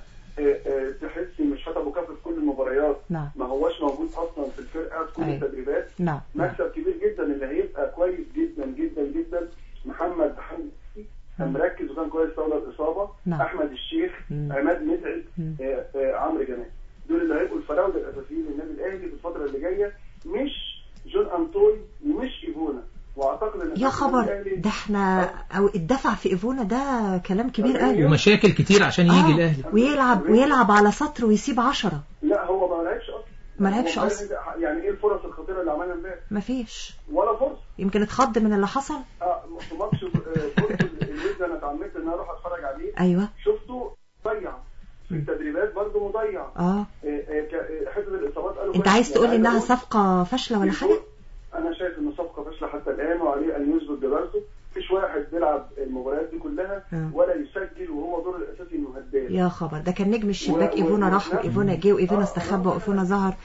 تحسي مش ابو كف في كل المباريات. ما هوش موجود اصلا في الفرقه في كل التدريبات. مكسب كبير جدا اللي هيبقى كويس جدا جدا جدا. محمد حمدي كان مركز وكان كويس طول الاصابه. احمد الشيخ، عماد متعب، عمرو جمال، دول اللي هيبقوا الفراوده الاساسيين للنادي الاهلي في الفتره اللي جايه، مش جون انطوي ومش ايفونا. واعتقد ان يا خبر ده احنا او الدفع في ايفونا ده كلام كبير قوي ومشاكل كتير عشان يجي الاهلي ويلعب على سطر ويسيب 10. لا هو ما لعبش اصلا. ما لعبش اصلا. يعني ايه الفرص الخطيره اللي عملها امبارح؟ مفيش ولا فرصه. يمكن اتخض من اللي حصل. في ماتش الويز انا اتعمدت ان انا اروح اتفرج عليه. ايوه شفته ضيع في التدريبات برضه مضيع. حته الاصابات قالوا انت عايز تقول لي انها صفقه فاشله ولا حاجه؟ انا شايف ان صفقه فاشله حتى الان وعليه ان يثبت جدارته. مفيش واحد بيلعب المباريات دي كلها ولا يسجل وهو دور الاساسي انه هداف. يا خبر ده كان نجم الشباك. ايفونا راح وايفونا جه وايفونا استخبى وايفونا ظهر.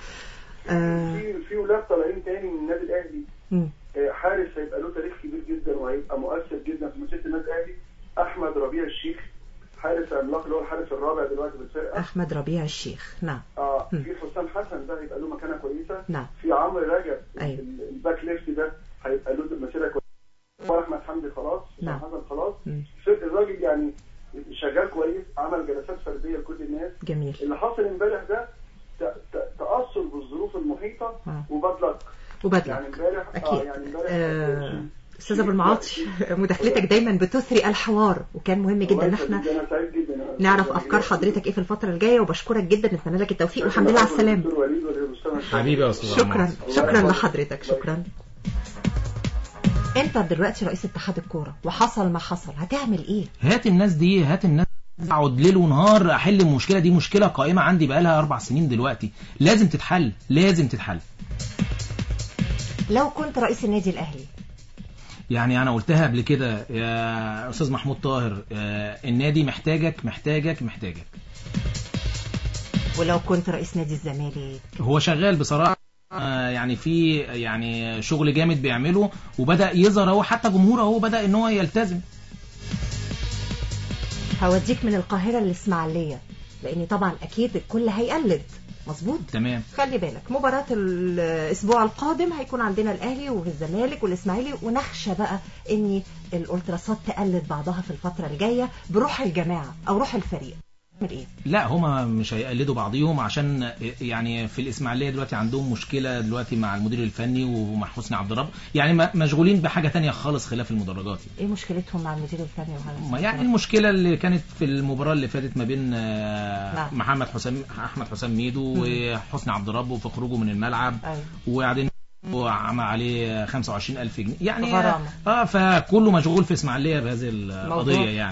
في ولاد طالعين تاني من النادي الاهلي. حارس هيبقى له تاريخ كبير جدا وهيبقى مؤثر جدا في مسيره النادي الاهلي. احمد ربيع الشيخ حارس عملاق اللي هو الحارس الرابع دلوقتي بالفرقه. احمد ربيع الشيخ نعم. في حسام حسن ده هيبقى له مكانه كويسه. نعم. في عمرو رجب الباك ليفت ده هيبقى له مسيره كويسه. واحمد حمدي خلاص. نعم. حسن خلاص. الراجل يعني شغال كويس، عمل جلسات فرديه لكل الناس. جميل. اللي حاصل امبارح ده تاثر بالظروف المحيطه وبدلك يعني امبارح. يعني امبارح استاذ ابو المعاطي مداخلتك دايما بتثري الحوار وكان مهم جدا ان احنا نعرف افكار حضرتك ايه في الفتره الجايه. وبشكرك جدا، نتمنى لك التوفيق والحمد لله على السلامه. حبيبي يا استاذ. شكرا لحضرتك. شكرا. انت دلوقتي رئيس اتحاد الكوره وحصل ما حصل، هتعمل ايه؟ هات الناس دي اقعد ليل ونهار احل المشكله دي. مشكله قائمه عندي بقالها 4 سنين دلوقتي، لازم تتحل. لو كنت رئيس النادي الاهلي يعني انا قلتها قبل كده يا استاذ محمود طاهر، النادي محتاجك. ولو كنت رئيس نادي الزمالك؟ هو شغال بصراحه، يعني في يعني شغل جامد بيعمله وبدأ يظهر هو، حتى جمهوره هو بدأ ان هو يلتزم. هوديك من القاهرة للإسماعيلية لأن طبعا أكيد الكل هيقلد. مظبوط. تمام. خلي بالك مباراة الأسبوع القادم هيكون عندنا الأهلي والزمالك والإسماعيلي، ونخشى بقى إن الألتراسات تقلد بعضها في الفترة الجاية بروح الجماعة أو روح الفريق. إيه؟ لا هما مش هيقلدوا بعضيهم، عشان يعني في الإسماعيلية دلوقتي عندهم مشكلة دلوقتي مع المدير الفني ومع حسني عبد الرب، يعني مشغولين بحاجة تانية خالص خلاف المدرجات. ايه مشكلتهم مع المدير الفني وهذا؟ يعني المشكلة اللي كانت في المباراة اللي فاتت ما بين احمد حسام ميدو وحسني عبد الرب وفي خروجه من الملعب. وبعدين وعمل عليه 25,000 جنيه يعني غرامة. فكله مشغول في إسماعيلية بهذه القضية يعني.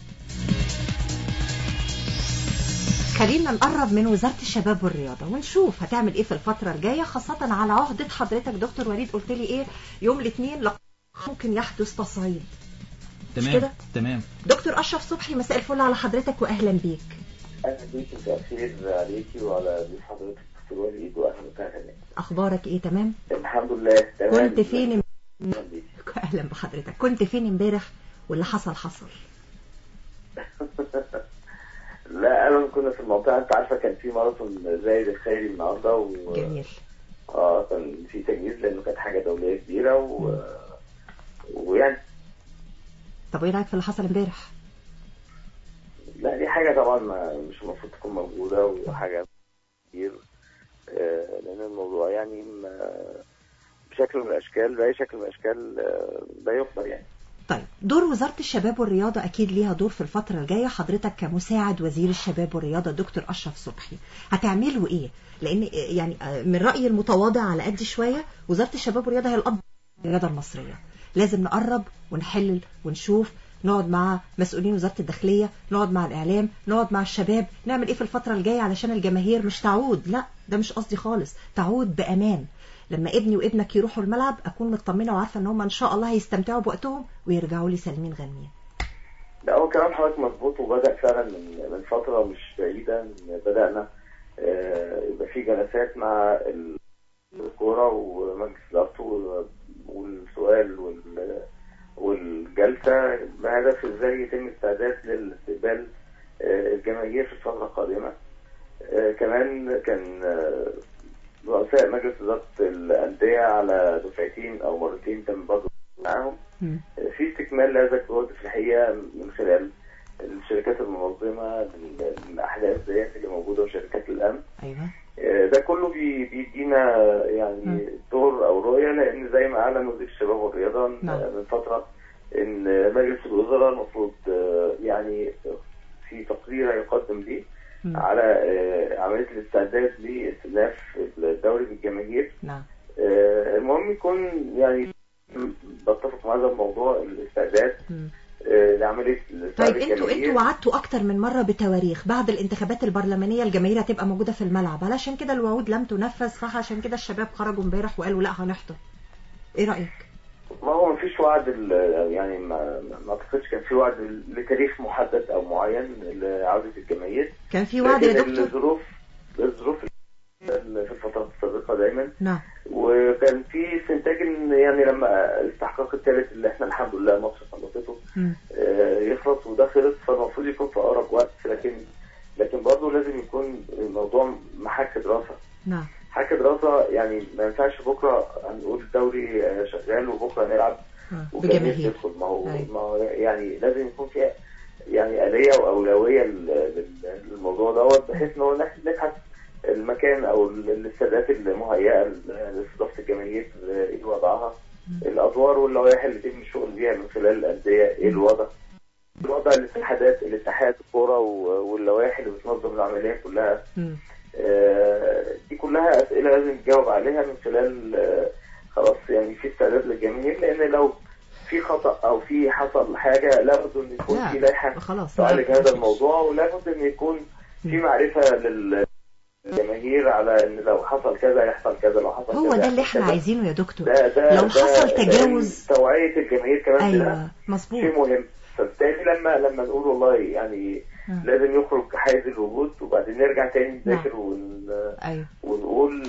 خلينا نقرب من وزارة الشباب والرياضة ونشوف هتعمل ايه في الفترة الجاية، خاصة على عهدة حضرتك دكتور وليد. قلت لي ايه يوم الاثنين ممكن يحدث تصعيد. تمام. دكتور أشرف صبحي مساء الفل على حضرتك وأهلا بيك. اهلا بيكي، مساء الخير عليكي وعلى ضيف حضرتك دكتور وليد، واهلا وسهلا. اخبارك ايه؟ تمام الحمد لله تمام. كنت فين اهلا بحضرتك، كنت فين امبارح واللي حصل؟ لا انا كنا في المنطقه، انت عارفه كان في ماراثون زايد الخيري النهارده جميل. كان في تجهيز لانه كانت حاجه دوليه كبيره ويعني. طب ايه رايك في اللي حصل امبارح؟ لا دي حاجه طبعا مش المفروض تكون موجوده، وحاجه كتير لان الموضوع يعني بشكل من الاشكال، باي شكل من الاشكال لا يقبل يعني. طيب دور وزارة الشباب والرياضة أكيد ليها دور في الفترة الجاية، حضرتك كمساعد وزير الشباب والرياضة دكتور أشرف صبحي هتعملوا إيه؟ لأن يعني من رأيي المتواضع على قد شوية، وزارة الشباب والرياضة هي الأب الرياضة المصرية، لازم نقرب ونحلل ونشوف، نقعد مع مسؤولين وزارة الداخلية، نقعد مع الإعلام، نقعد مع الشباب، نعمل إيه في الفترة الجاية علشان الجماهير مش تعود، لا ده مش قصدي خالص، تعود بأمان. لما ابني وابنك يروحوا الملعب أكون مطمنة وعارفة ان هم ان شاء الله هيستمتعوا بوقتهم ويرجعوا لي سالمين غانمين. لا هو كلام حضرتك مظبوط، وبدأ فعلا من فترة مش بعيدة بدأنا يبقى في جلسات مع الكورة ومجلس الإدارة والسؤال والجلسة بهدف ازاي يتم استعداد لاستقبال الجماهير في الفترة القادمة. كمان كان رؤساء مجلس إدارة الأندية على دفعتين أو مرتين تم برضه معاهم في استكمال لهذا الجهد في الحقيقة من خلال الشركات المنظمة للأحداث ديت اللي موجودة وشركات الأمن. ده كله بيدينا يعني دور أو رؤية، لأن زي ما أعلن وزير الشباب والرياضة من فترة إن مجلس الوزراء المفروض يعني في تقرير هيقدم ليه على عملية الاستعداد لاستئناف الدوري بالجماهير. المهم يكون يعني بتفق مع هذا الموضوع الاستعداد لعملية الاستعداد. طيب انتوا وعدتوا اكتر من مرة بتواريخ بعد الانتخابات البرلمانية الجماهير هتبقى موجودة في الملعب، علشان كده الوعود لم تنفذ، فعشان كده الشباب خرجوا امبارح وقالوا لا هنحضر. ايه رأيك؟ ما هو مفيش وعد يعني ما اعتقدش كان في وعد لتاريخ محدد او معين لعودة الجماهير. كان في وعد يا دكتور؟ الظروف في الفترات السابقة دايما. نعم. وكان في استنتاج ان يعني لما الاستحقاق الثالث اللي احنا الحمد لله مصر خلصته يخلص وده خلص، فالمفروض يكون في اقرب وقت، لكن برضه لازم يكون الموضوع محك دراسة. نعم. حكي دراسة يعني ما ينفعش بكرة هنقول الدوري شغال وبكرة نلعب بجماهير. ما هو يعني لازم يكون في يعني آلية وأولوية للموضوع دوت، بحيث ان هو نبحث المكان او الاستعدادات المهيئة لاستضافة الجماهير ايه وضعها، الادوار واللوائح اللي تم الشغل بيها من خلال الأندية ايه الوضع الاتحاد الكورة واللوائح اللي بتنظم العملية كلها. دي كلها أسئلة لازم نجاوب عليها من خلال خلاص يعني في استعداد للجماهير، لأن لو في خطأ أو في حصل حاجة لابد أن يكون في لائحة تعالج هذا الموضوع، ولابد أن يكون في معرفة للجماهير على أن لو حصل كذا يحصل كذا، لو حصل هو كذا ده اللي احنا عايزينه يا دكتور. لو حصل تجاوز توعية الجماهير كمان أيوة مظبوط شيء مهم. فبالتالي لما نقول والله يعني لازم يخرج حيز الوجود وبعدين نرجع تاني نذاكر ونقول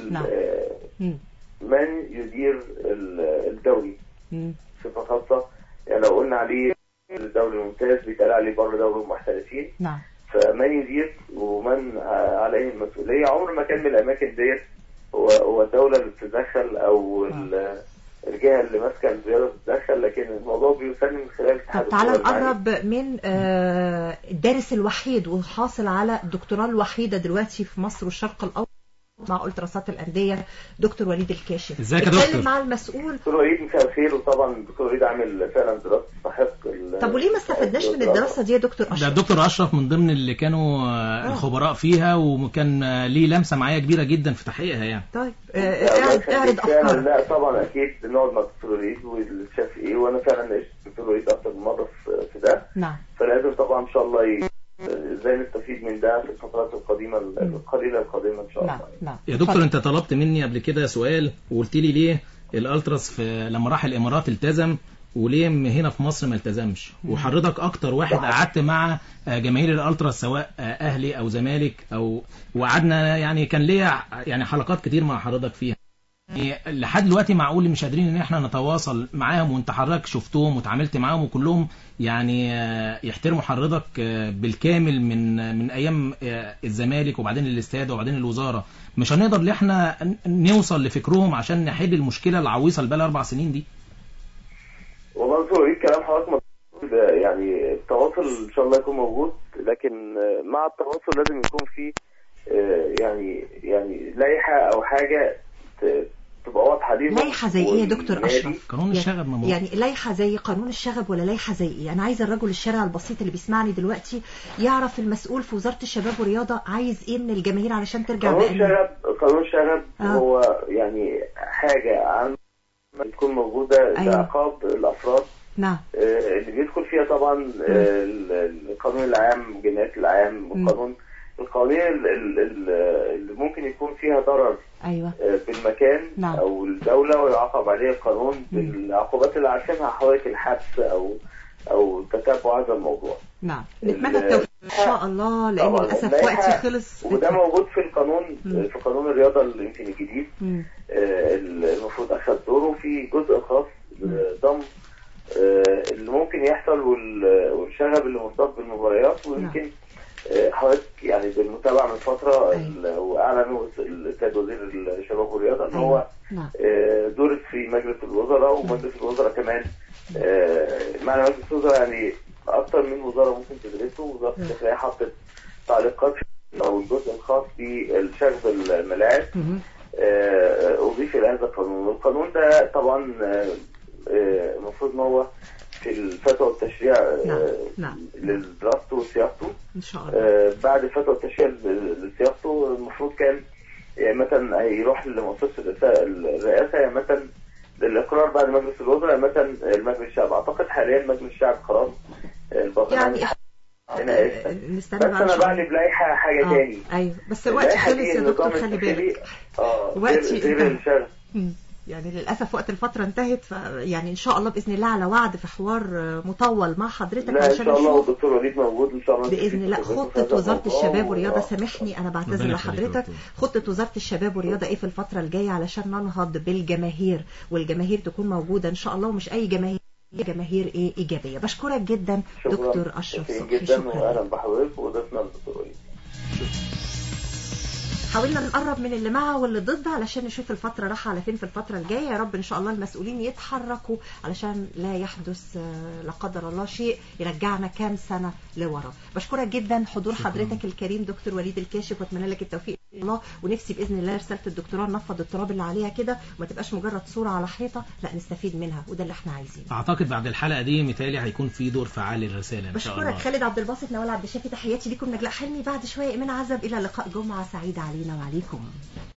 من يدير الدوري صفة خاصة. يعني لو قلنا عليه الدوري الممتاز بيتقال عليه بره دوري المحترفين. فمن يدير ومن عليه المسؤولية. عمر ما كان من الأماكن ديت هو الدولة اللي بتتدخل أو الجهة اللي ماسكة الرياضة بتتدخل، لكن الموضوع بيسلم من خلال الاتحاد. طب تعالى نقرب من الدارس الوحيد وحاصل على الدكتوراه الوحيدة دلوقتي في مصر والشرق الأوسط مع ألتراسات الأندية، دكتور وليد الكاشف. ازيك يا دكتور؟ مع المسؤول دكتور وليد مساء الخير. وطبعا الدكتور وليد عامل فعلا دراسة تستحق. طب وليه ما استفدناش من الدراسة دي يا دكتور أشرف؟ ده الدكتور أشرف من ضمن اللي كانوا الخبراء فيها، وكان ليه لمسة معايا كبيرة جدا في تحقيقها يعني. طيب اعرض أفكارك. لا طبعا أكيد نقعد مع الدكتور وليد والشاف إيه، وأنا فعلا ناقشت الدكتور وليد أكتر من مرة في ده. نعم. فلازم طبعا إن شاء الله ازاي نستفيد من ده في الفترات القديمة القليلة القادمة ان شاء الله. نعم. يا دكتور انت طلبت مني قبل كده سؤال وقلت لي ليه الالتراس لما راح الامارات التزم وليه هنا في مصر ما التزمش؟ وحضرتك اكتر واحد قعدت مع جماهير الالترا سواء اهلي او زمالك او وقعدنا يعني كان ليا يعني حلقات كتير مع حضرتك فيها. لحد دلوقتي معقول مش قادرين ان احنا نتواصل معاهم، وانت حضرتك شفتهم وتعاملت معاهم وكلهم يعني يحترموا حضرتك بالكامل من ايام الزمالك وبعدين الاستاد وبعدين الوزاره. مش هنقدر ان احنا نوصل لفكرهم عشان نحل المشكله العويصه اللي بقى 4 سنين دي؟ والله كلام حضرتك يعني التواصل ان شاء الله يكون موجود، لكن مع التواصل لازم يكون في يعني لائحه او حاجه تبقى واضحه ليهم. لائحه زي ايه يا دكتور اشرف؟ قانون الشغب يعني لائحه زي قانون الشغب ولا لائحه زي ايه؟ انا عايزه الرجل الشارع البسيط اللي بيسمعني دلوقتي يعرف المسؤول في وزاره الشباب والرياضه عايز ايه من الجماهير علشان ترجع قانون الشغب هو يعني حاجه عن تكون موجوده لعقاب الافراد. نعم. اللي بيدخل فيها طبعا القانون العام، جنايات العام، القوانين اللي ممكن يكون فيها ضرر ايوه بالمكان. نعم. او الدوله ويعاقب عليه القانون بالعقوبات اللي عارفينها حوالي الحبس او تتبع هذا الموضوع. نعم. نتمنى التوفيق ان شاء الله، لان للاسف وقتي خلص. وده موجود في القانون في قانون الرياضه اللي يمكن الجديد المفروض اخذ دوره في جزء خاص ضم اللي ممكن يحصل والشغب اللي مرتبط بالمباريات. ويمكن حضرتك يعني بالمتابعه من فتره واعلنوا السيد وزير الشباب والرياضه ان هو درس في مجلس الوزراء، ومجلس الوزراء كمان معنى مجلس الوزراء يعني اكثر من وزاره ممكن تدرسه. وزاره الداخليه حطت تعليقات او الجزء الخاص بالشغب الملاعب اضيف الى هذا القانون. والقانون ده طبعا المفروض ان هو في الفتوى والتشريع لدراسته وصياغته ان شاء الله. بعد الفتوى والتشريع لصياغته المفروض كان مثلا هيروح لمؤسسه الرئاسه، مثلا للاقرار بعد مجلس الوزراء، مثلا المجلس الشعب. اعتقد حاليا مجلس الشعب خلاص يعني نستنى. بس انا بعمل بلائحه حاجه تاني. ايوه بس الوقت خلص يا دكتور، خلي بالك وقتي غير الشغل. يعني للأسف وقت الفترة انتهت، يعني إن شاء الله بإذن الله على وعد في حوار مطول مع حضرتك عشان إن شاء الله. والدكتور وليد موجود إن شاء الله بإذن الله. خطة وزارة الشباب والرياضة، سامحني أنا بعتذر لحضرتك، خطة وزارة الشباب والرياضة إيه في الفترة الجاية علشان ننهض بالجماهير، والجماهير تكون موجودة إن شاء الله، ومش أي جماهير إيه إيجابية. بشكرك جدا دكتور أشرف صبحي. جدا وأهلا بحضرتك وضيفنا الدكتور وليد. حاولنا نقرب من اللي معه واللي ضده علشان نشوف الفترة راح على فين في الفترة الجاية. يا رب إن شاء الله المسؤولين يتحركوا علشان لا يحدث لا قدر الله شيء يرجعنا كام سنة لورا. بشكرك جدا حضور حضرتك الكريم دكتور وليد الكاشف، واتمنى لك التوفيق إن شاء الله. ونفسي بإذن الله رسالة الدكتوراه نفض التراب اللي عليها كده وما تبقاش مجرد صورة على حيطة، لا نستفيد منها، وده اللي احنا عايزينه. أعتقد بعد الحلقة دي مثالي هيكون في دور فعال للرسالة إن شاء الله. بشكرك خالد عبد الباسط، نوال عبد الشافي، تحياتي لكم نجلاء حلمي. بعد شوية من عزب إلى لقاء جمعة سعيدة علينا وعليكم.